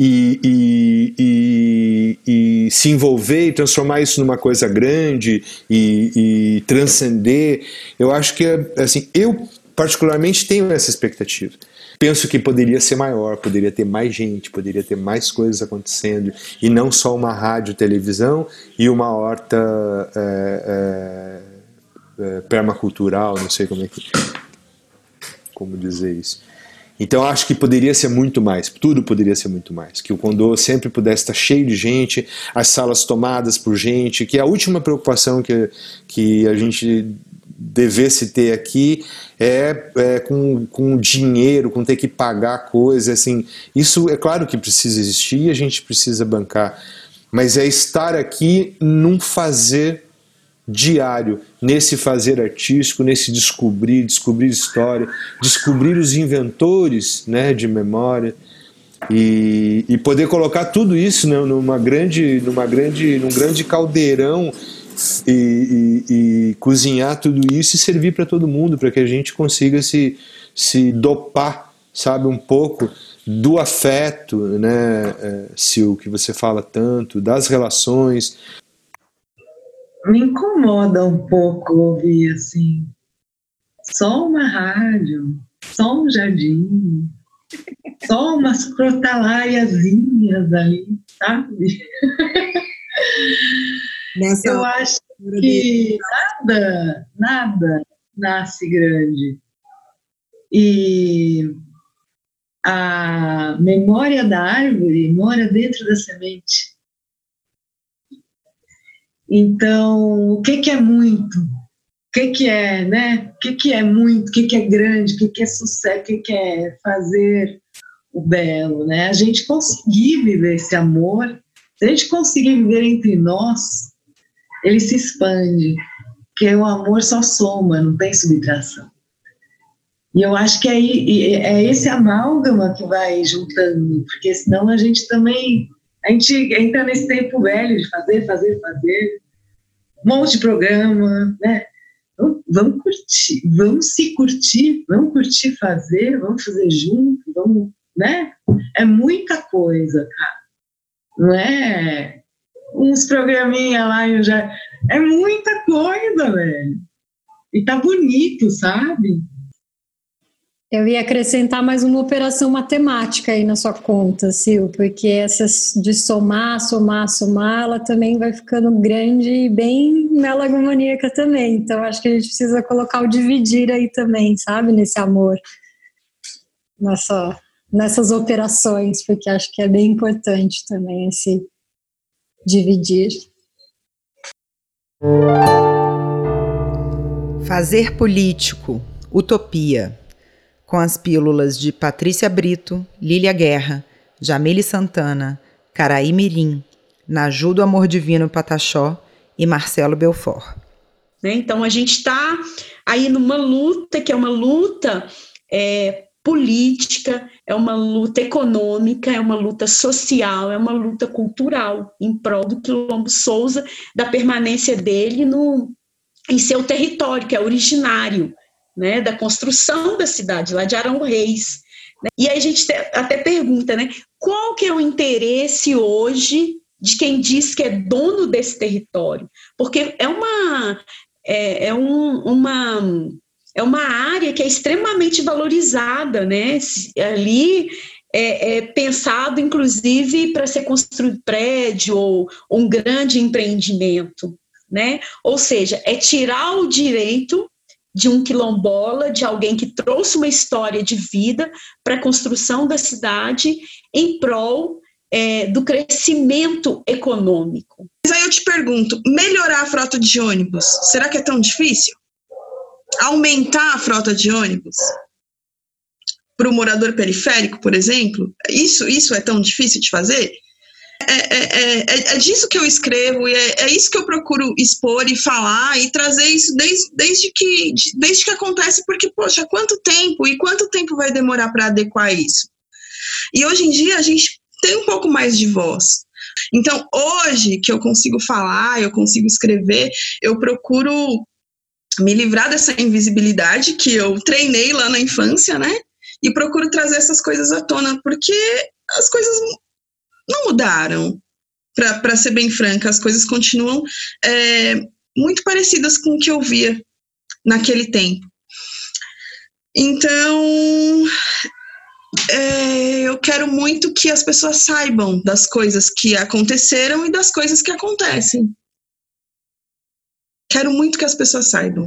e se envolver e transformar isso numa coisa grande e transcender, eu acho que assim, eu particularmente tenho essa expectativa. Penso que poderia ser maior, poderia ter mais gente, poderia ter mais coisas acontecendo, e não só uma rádio, televisão e uma horta permacultural, não sei como dizer isso. Então acho que poderia ser muito mais, tudo poderia ser muito mais, que o Condô sempre pudesse estar cheio de gente, as salas tomadas por gente, que a última preocupação que a gente devesse ter aqui com dinheiro, com ter que pagar coisa, assim, isso é claro que precisa existir, a gente precisa bancar, mas é estar aqui num fazer diário, nesse fazer artístico, nesse descobrir história, descobrir os inventores, né, de memória e poder colocar tudo isso, né, num grande caldeirão e cozinhar tudo isso e servir para todo mundo, para que a gente consiga se dopar, sabe, um pouco do afeto, né, Sil, que você fala tanto, das relações. Me incomoda um pouco ouvir assim, só uma rádio, só um jardim, Só umas crotalaiazinhas ali, sabe? Eu acho que nada nasce grande. E a memória da árvore mora dentro da semente. Então, o que é muito? O que é, né? O que é muito? O que é grande? O que é sucesso? O que é fazer o belo, né? A gente conseguir viver esse amor, se a gente conseguir viver entre nós, ele se expande, porque o amor só soma, não tem subtração. E eu acho que é esse amálgama que vai juntando, porque senão a gente entra nesse tempo velho de fazer, um monte de programa, né? Vamos curtir, vamos se curtir, vamos curtir fazer, vamos fazer junto, vamos, né? É muita coisa, cara. Não é uns programinha lá, é muita coisa, velho. E tá bonito, sabe? Eu ia acrescentar mais uma operação matemática aí na sua conta, Sil, porque essas de somar, ela também vai ficando grande e bem megalomaníaca também. Então, acho que a gente precisa colocar o dividir aí também, sabe? Nesse amor, nessas operações, porque acho que é bem importante também esse dividir. Fazer político, utopia. Com as pílulas de Patrícia Brito, Lília Guerra, Jamile Santana, Caraí Mirim, Naju do Amor Divino Pataxó e Marcelo Belfort. Então a gente está aí numa luta, que é uma luta política, é uma luta econômica, é uma luta social, é uma luta cultural em prol do Quilombo Souza, da permanência dele em seu território, que é originário, né, da construção da cidade, lá de Arão Reis. Né? E aí a gente até pergunta, né, qual que é o interesse hoje de quem diz que é dono desse território? Porque é uma área que é extremamente valorizada, né? Ali é pensado, inclusive, para ser construído prédio ou um grande empreendimento, né? Ou seja, é tirar o direito de um quilombola, de alguém que trouxe uma história de vida para a construção da cidade em prol do crescimento econômico. Mas aí eu te pergunto, melhorar a frota de ônibus, será que é tão difícil? Aumentar a frota de ônibus para o morador periférico, por exemplo, isso é tão difícil de fazer? É disso que eu escrevo e é isso que eu procuro expor e falar e trazer isso desde que acontece, porque, poxa, quanto tempo vai demorar para adequar isso? E hoje em dia a gente tem um pouco mais de voz. Então, hoje que eu consigo falar, eu consigo escrever, eu procuro me livrar dessa invisibilidade que eu treinei lá na infância, né? E procuro trazer essas coisas à tona, porque as coisas não mudaram. Para ser bem franca, as coisas continuam muito parecidas com o que eu via naquele tempo. Então, eu quero muito que as pessoas saibam das coisas que aconteceram e das coisas que acontecem. Quero muito que as pessoas saibam.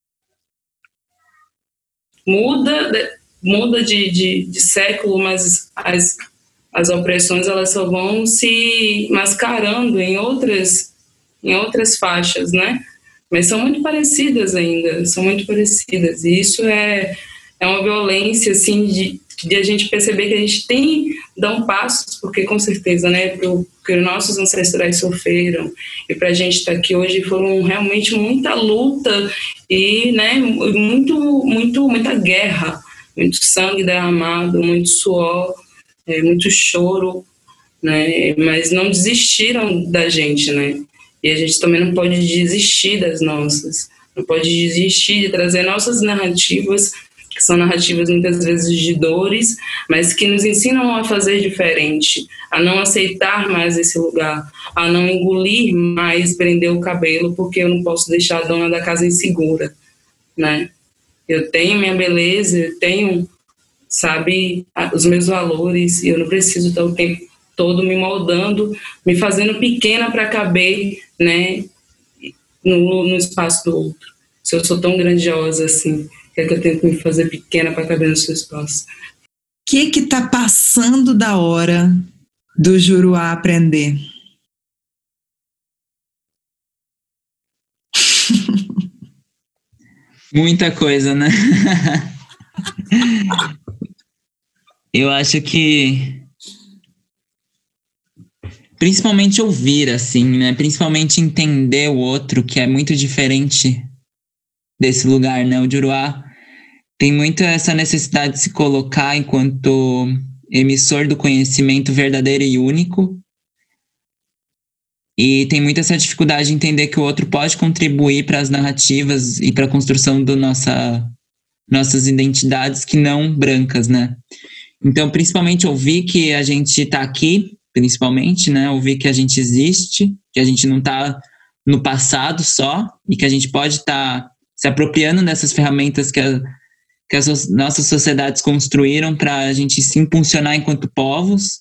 Muda de século, mas as opressões elas só vão se mascarando em outras faixas, né? Mas são muito parecidas ainda, são muito parecidas. E isso é uma violência, assim, de a gente perceber que a gente tem que dar um passo, porque com certeza, né, porque nossos ancestrais sofreram, e para a gente estar aqui hoje foram realmente muita luta e, né, muita guerra, muito sangue derramado, muito suor, muito choro, né, mas não desistiram da gente, né, e a gente também não pode desistir das nossas, não pode desistir de trazer nossas narrativas, que são narrativas muitas vezes de dores, mas que nos ensinam a fazer diferente, a não aceitar mais esse lugar, a não engolir mais, prender o cabelo, porque eu não posso deixar a dona da casa insegura, né? Eu tenho minha beleza, eu tenho sabem os meus valores, e eu não preciso estar o tempo todo me moldando, me fazendo pequena para caber, né, no espaço do outro. Se eu sou tão grandiosa assim, que eu tenho que me fazer pequena para caber no seu espaço. O que está passando da hora do Juruá aprender? Muita coisa, né? Eu acho que principalmente ouvir, assim, né? Principalmente entender o outro, que é muito diferente desse lugar, né? O Juruá tem muito essa necessidade de se colocar enquanto emissor do conhecimento verdadeiro e único. E tem muito essa dificuldade de entender que o outro pode contribuir para as narrativas e para a construção do nossas identidades que não brancas, né? Então, principalmente ouvir que a gente está aqui, principalmente, né? Ouvir que a gente existe, que a gente não está no passado só, e que a gente pode estar se apropriando dessas ferramentas que as nossas sociedades construíram para a gente se impulsionar enquanto povos.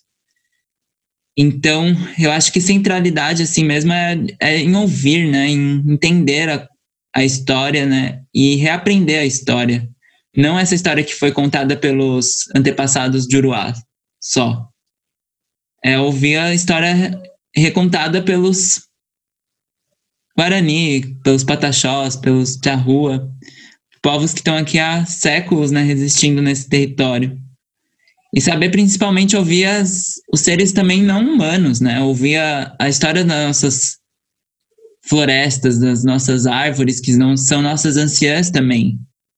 Então, eu acho que centralidade, assim mesmo, é em ouvir, né? Em entender a história, né? E reaprender a história. Não essa história que foi contada pelos antepassados de Juruá, só. É ouvir a história recontada pelos Guarani, pelos Pataxós, pelos Charrua, povos que estão aqui há séculos, né? Resistindo nesse território. E saber principalmente ouvir os seres também não humanos, né? Ouvir a história das nossas florestas, das nossas árvores, que não são nossas anciãs também.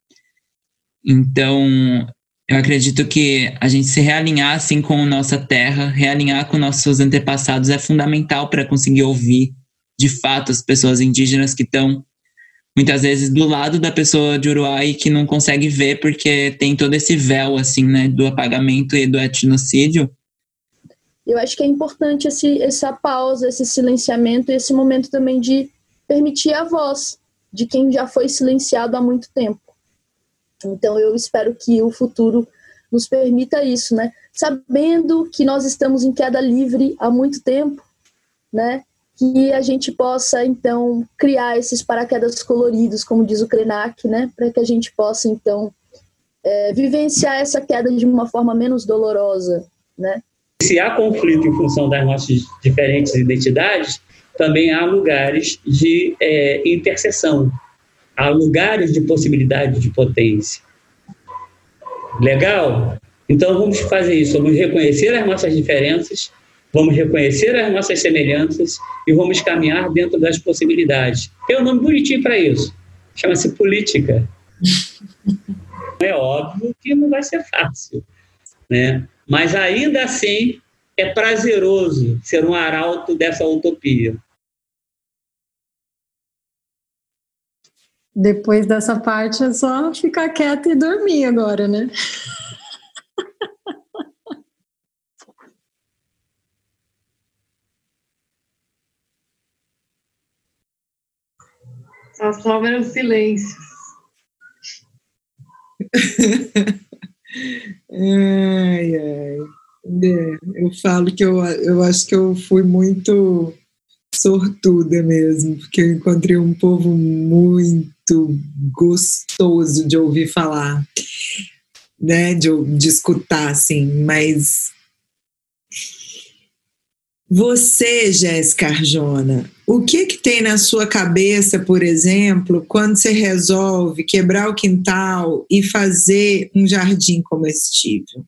Então, eu acredito que a gente se realinhar assim com a nossa terra, realinhar com nossos antepassados é fundamental para conseguir ouvir, de fato, as pessoas indígenas que estão muitas vezes do lado da pessoa de Juruá e que não consegue ver porque tem todo esse véu, assim, né, do apagamento e do etnocídio. Eu acho que é importante essa pausa, esse silenciamento e esse momento também de permitir a voz de quem já foi silenciado há muito tempo. Então eu espero que o futuro nos permita isso, né? Sabendo que nós estamos em queda livre há muito tempo, né? Que a gente possa, então, criar esses paraquedas coloridos, como diz o Krenak, né? Para que a gente possa, então, vivenciar essa queda de uma forma menos dolorosa, né? Se há conflito em função das nossas diferentes identidades, também há lugares de interseção, há lugares de possibilidade de potência. Legal? Então vamos fazer isso, vamos reconhecer as nossas diferenças, vamos reconhecer as nossas semelhanças e vamos caminhar dentro das possibilidades. Tem um nome bonitinho para isso, chama-se política. É óbvio que não vai ser fácil, né? Mas ainda assim é prazeroso ser um arauto dessa utopia. Depois dessa parte é só ficar quieto e dormir agora, né? Só sobra o silêncio. Ai, ai. Eu falo que eu acho que eu fui muito sortuda mesmo, porque eu encontrei um povo muito gostoso de ouvir falar, né, de escutar, assim, mas você, Jéssica Arjona, o que tem na sua cabeça, por exemplo, quando você resolve quebrar o quintal e fazer um jardim comestível?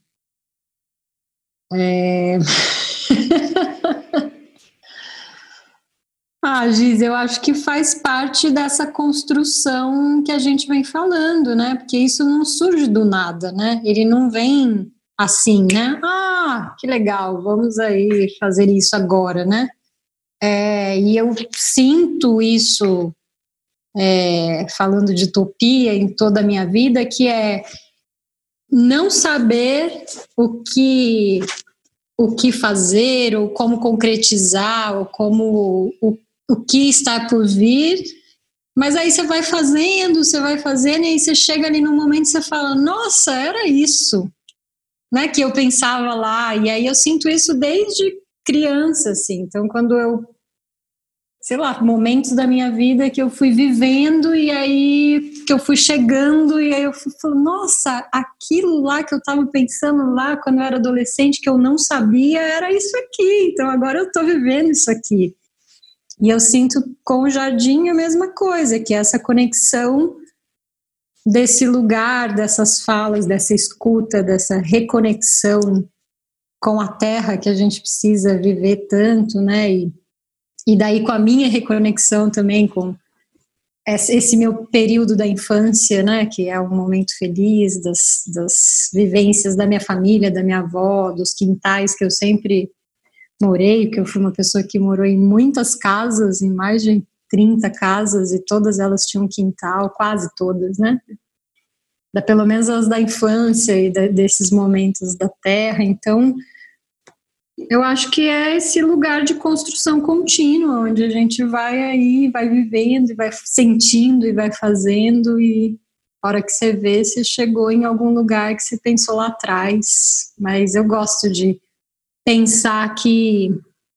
Giz, eu acho que faz parte dessa construção que a gente vem falando, né? Porque isso não surge do nada, né? Ele não vem assim, né? Que legal, vamos aí fazer isso agora, né? E eu sinto isso, falando de utopia em toda a minha vida, que é não saber o que fazer, ou como concretizar, ou como o que está por vir, mas aí você vai fazendo, e aí você chega ali num momento e você fala, nossa, era isso, né, que eu pensava lá. E aí eu sinto isso desde criança, assim. Então, quando eu, sei lá, momentos da minha vida que eu fui vivendo e aí que eu fui chegando e aí eu fui falando, nossa, aquilo lá que eu estava pensando lá quando eu era adolescente que eu não sabia era isso aqui, então agora eu estou vivendo isso aqui. E eu sinto com o Jardim a mesma coisa, que é essa conexão desse lugar, dessas falas, dessa escuta, dessa reconexão com a terra que a gente precisa viver tanto, né, e daí com a minha reconexão também com esse meu período da infância, né, que é um momento feliz das vivências da minha família, da minha avó, dos quintais que eu sempre morei, porque eu fui uma pessoa que morou em muitas casas, em mais de 30 casas, e todas elas tinham quintal, quase todas, né, pelo menos as da infância e desses momentos da terra. Então eu acho que é esse lugar de construção contínua, onde a gente vai aí, vai vivendo, e vai sentindo, e vai fazendo, e a hora que você vê, você chegou em algum lugar que você pensou lá atrás. Mas eu gosto de pensar que,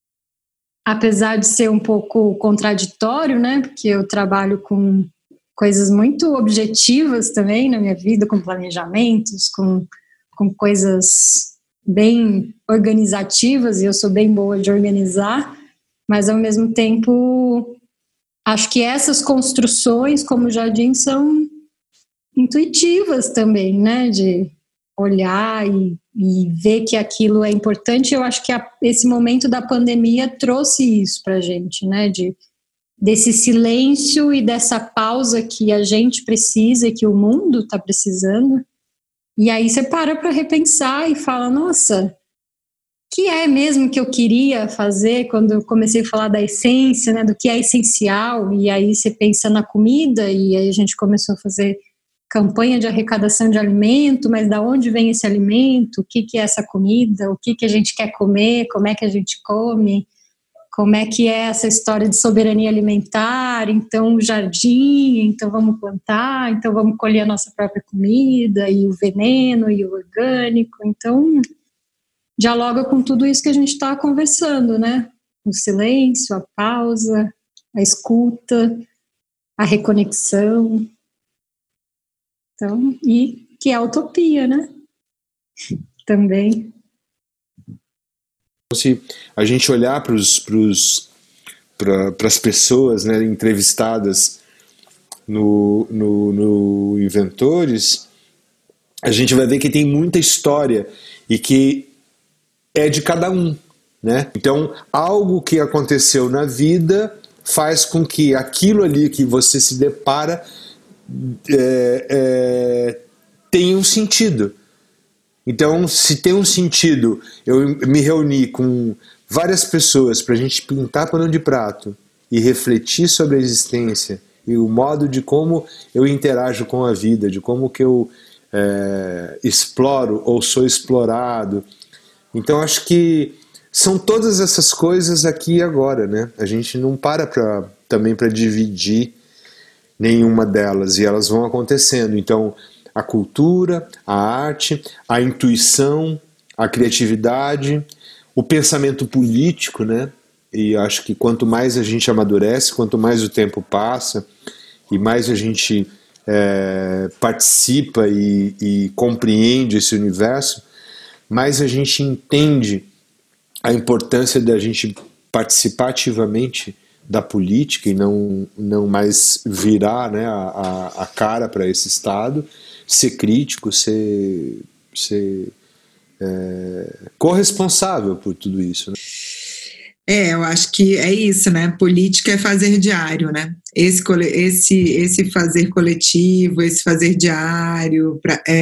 apesar de ser um pouco contraditório, né, porque eu trabalho com coisas muito objetivas também na minha vida, com planejamentos, com coisas bem organizativas, e eu sou bem boa de organizar, mas ao mesmo tempo acho que essas construções como Jardim são intuitivas também, né, de olhar e ver que aquilo é importante. Eu acho que esse momento da pandemia trouxe isso pra gente, né, desse silêncio e dessa pausa que a gente precisa e que o mundo está precisando. E aí você para repensar e fala, nossa, que é mesmo que eu queria fazer quando eu comecei a falar da essência, né, do que é essencial, e aí você pensa na comida, e aí a gente começou a fazer campanha de arrecadação de alimento, mas da onde vem esse alimento, o que é essa comida, o que a gente quer comer, como é que a gente come, como é que é essa história de soberania alimentar, então o jardim, então vamos plantar, então vamos colher a nossa própria comida, e o veneno, e o orgânico. Então dialoga com tudo isso que a gente está conversando, né? O silêncio, a pausa, a escuta, a reconexão. Então, e que é a utopia, né? Também. Se a gente olhar para as pessoas, né, entrevistadas no Inventores, a gente vai ver que tem muita história e que é de cada um, né? Então, algo que aconteceu na vida faz com que aquilo ali que você se depara tenha um sentido. Então, se tem um sentido eu me reunir com várias pessoas para a gente pintar pano de prato e refletir sobre a existência e o modo de como eu interajo com a vida, de como que eu exploro ou sou explorado. Então, acho que são todas essas coisas aqui e agora, né? A gente não também para dividir nenhuma delas, e elas vão acontecendo. Então, a cultura, a arte, a intuição, a criatividade, o pensamento político, né? E acho que quanto mais a gente amadurece, quanto mais o tempo passa e mais a gente participa e compreende esse universo, mais a gente entende a importância da gente participar ativamente da política e não mais virar, né, a cara para esse Estado, ser crítico, ser corresponsável por tudo isso, né? Eu acho que é isso, né? Política é fazer diário, né? Esse fazer coletivo, esse fazer diário,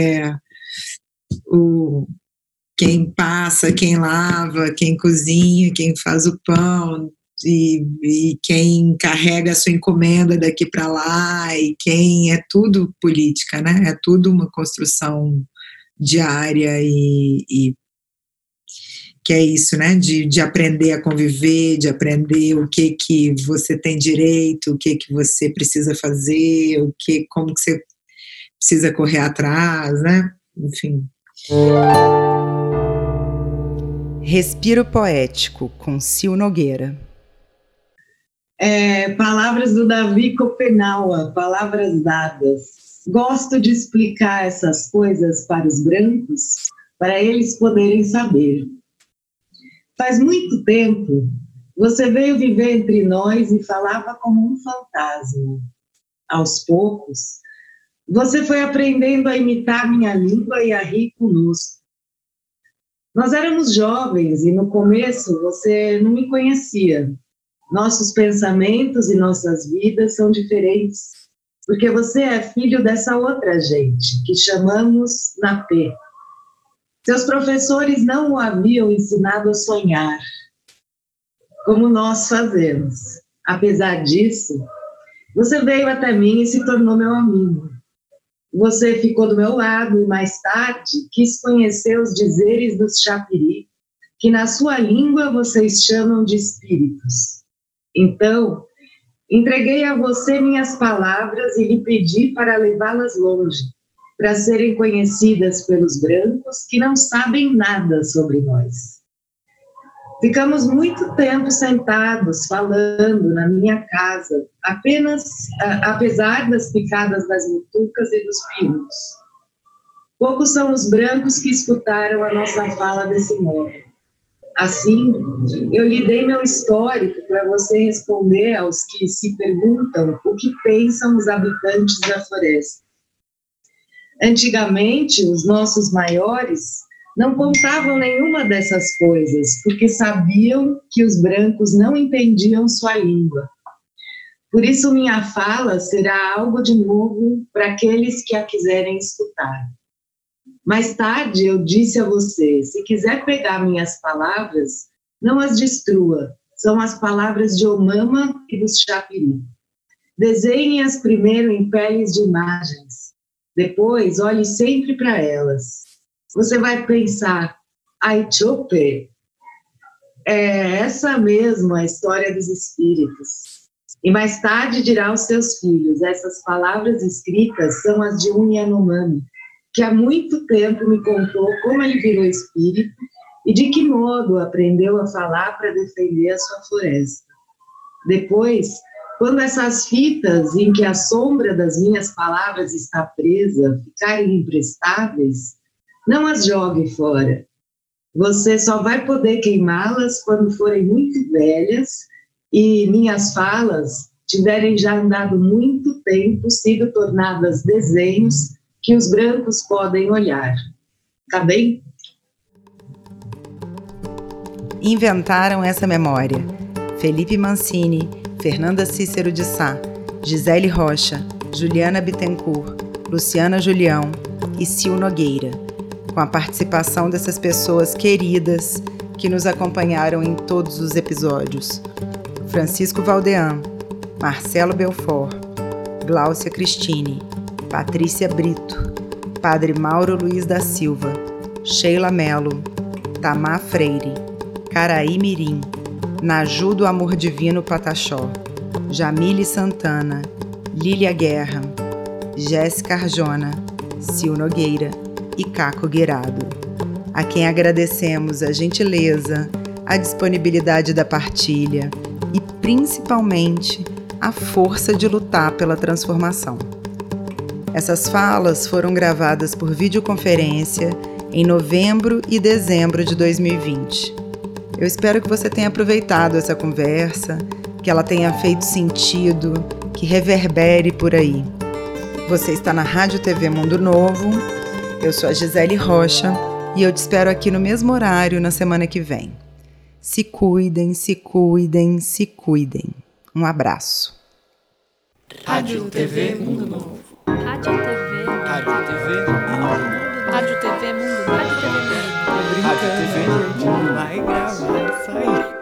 quem passa, quem lava, quem cozinha, quem faz o pão, e quem carrega a sua encomenda daqui para lá, e quem é tudo política, né? É tudo uma construção diária e que é isso, né? De aprender a conviver, de aprender o que você tem direito, o que você precisa fazer, como que você precisa correr atrás, né? Enfim. Respiro Poético, com Sil Nogueira. Palavras do Davi Copenaua, palavras dadas. Gosto de explicar essas coisas para os brancos, para eles poderem saber. Faz muito tempo, você veio viver entre nós e falava como um fantasma. Aos poucos, você foi aprendendo a imitar minha língua e a rir conosco. Nós éramos jovens e no começo você não me conhecia. Nossos pensamentos e nossas vidas são diferentes, porque você é filho dessa outra gente, que chamamos Napê. Seus professores não o haviam ensinado a sonhar, como nós fazemos. Apesar disso, você veio até mim e se tornou meu amigo. Você ficou do meu lado e, mais tarde, quis conhecer os dizeres dos Chapiri, que na sua língua vocês chamam de espíritos. Então, entreguei a você minhas palavras e lhe pedi para levá-las longe, para serem conhecidas pelos brancos que não sabem nada sobre nós. Ficamos muito tempo sentados, falando na minha casa, apesar das picadas das mutucas e dos pinos. Poucos são os brancos que escutaram a nossa fala desse modo. Assim, eu lhe dei meu histórico para você responder aos que se perguntam o que pensam os habitantes da floresta. Antigamente, os nossos maiores não contavam nenhuma dessas coisas, porque sabiam que os brancos não entendiam sua língua. Por isso, minha fala será algo de novo para aqueles que a quiserem escutar. Mais tarde, eu disse a você, se quiser pegar minhas palavras, não as destrua, são as palavras de Omama e dos Chapiri. Desenhe-as primeiro em peles de imagens, depois olhe sempre para elas. Você vai pensar, Aichope, é essa mesmo a história dos espíritos. E mais tarde dirá aos seus filhos, essas palavras escritas são as de um Yanomami, que há muito tempo me contou como ele virou espírito e de que modo aprendeu a falar para defender a sua floresta. Depois, quando essas fitas em que a sombra das minhas palavras está presa ficarem imprestáveis, não as jogue fora. Você só vai poder queimá-las quando forem muito velhas e minhas falas tiverem já andado muito tempo, sido tornadas desenhos que os brancos podem olhar. Tá bem? Inventaram essa memória Felipe Mancini, Fernanda Cícero de Sá, Gisele Rocha, Juliana Bittencourt, Luciana Julião e Sil Nogueira, com a participação dessas pessoas queridas que nos acompanharam em todos os episódios: Francisco Valdean, Marcelo Belfort, Gláucia Cristine, Patrícia Brito, Padre Mauro Luiz da Silva, Sheila Melo, Tamar Freire, Caraí Mirim, Naju do Amor Divino Pataxó, Jamile Santana, Lília Guerra, Jéssica Arjona, Sil Nogueira e Caco Guirado, a quem agradecemos a gentileza, a disponibilidade da partilha e, principalmente, a força de lutar pela transformação. Essas falas foram gravadas por videoconferência em novembro e dezembro de 2020. Eu espero que você tenha aproveitado essa conversa, que ela tenha feito sentido, que reverbere por aí. Você está na Rádio TV Mundo Novo. Eu sou a Gisele Rocha e eu te espero aqui no mesmo horário na semana que vem. Se cuidem, se cuidem, se cuidem. Um abraço. Rádio TV Mundo Novo. Rádio TV. Rádio TV Mundo Novo. Rádio TV Mundo Novo. Rádio TV Mundo Novo. Vai gravar isso aí.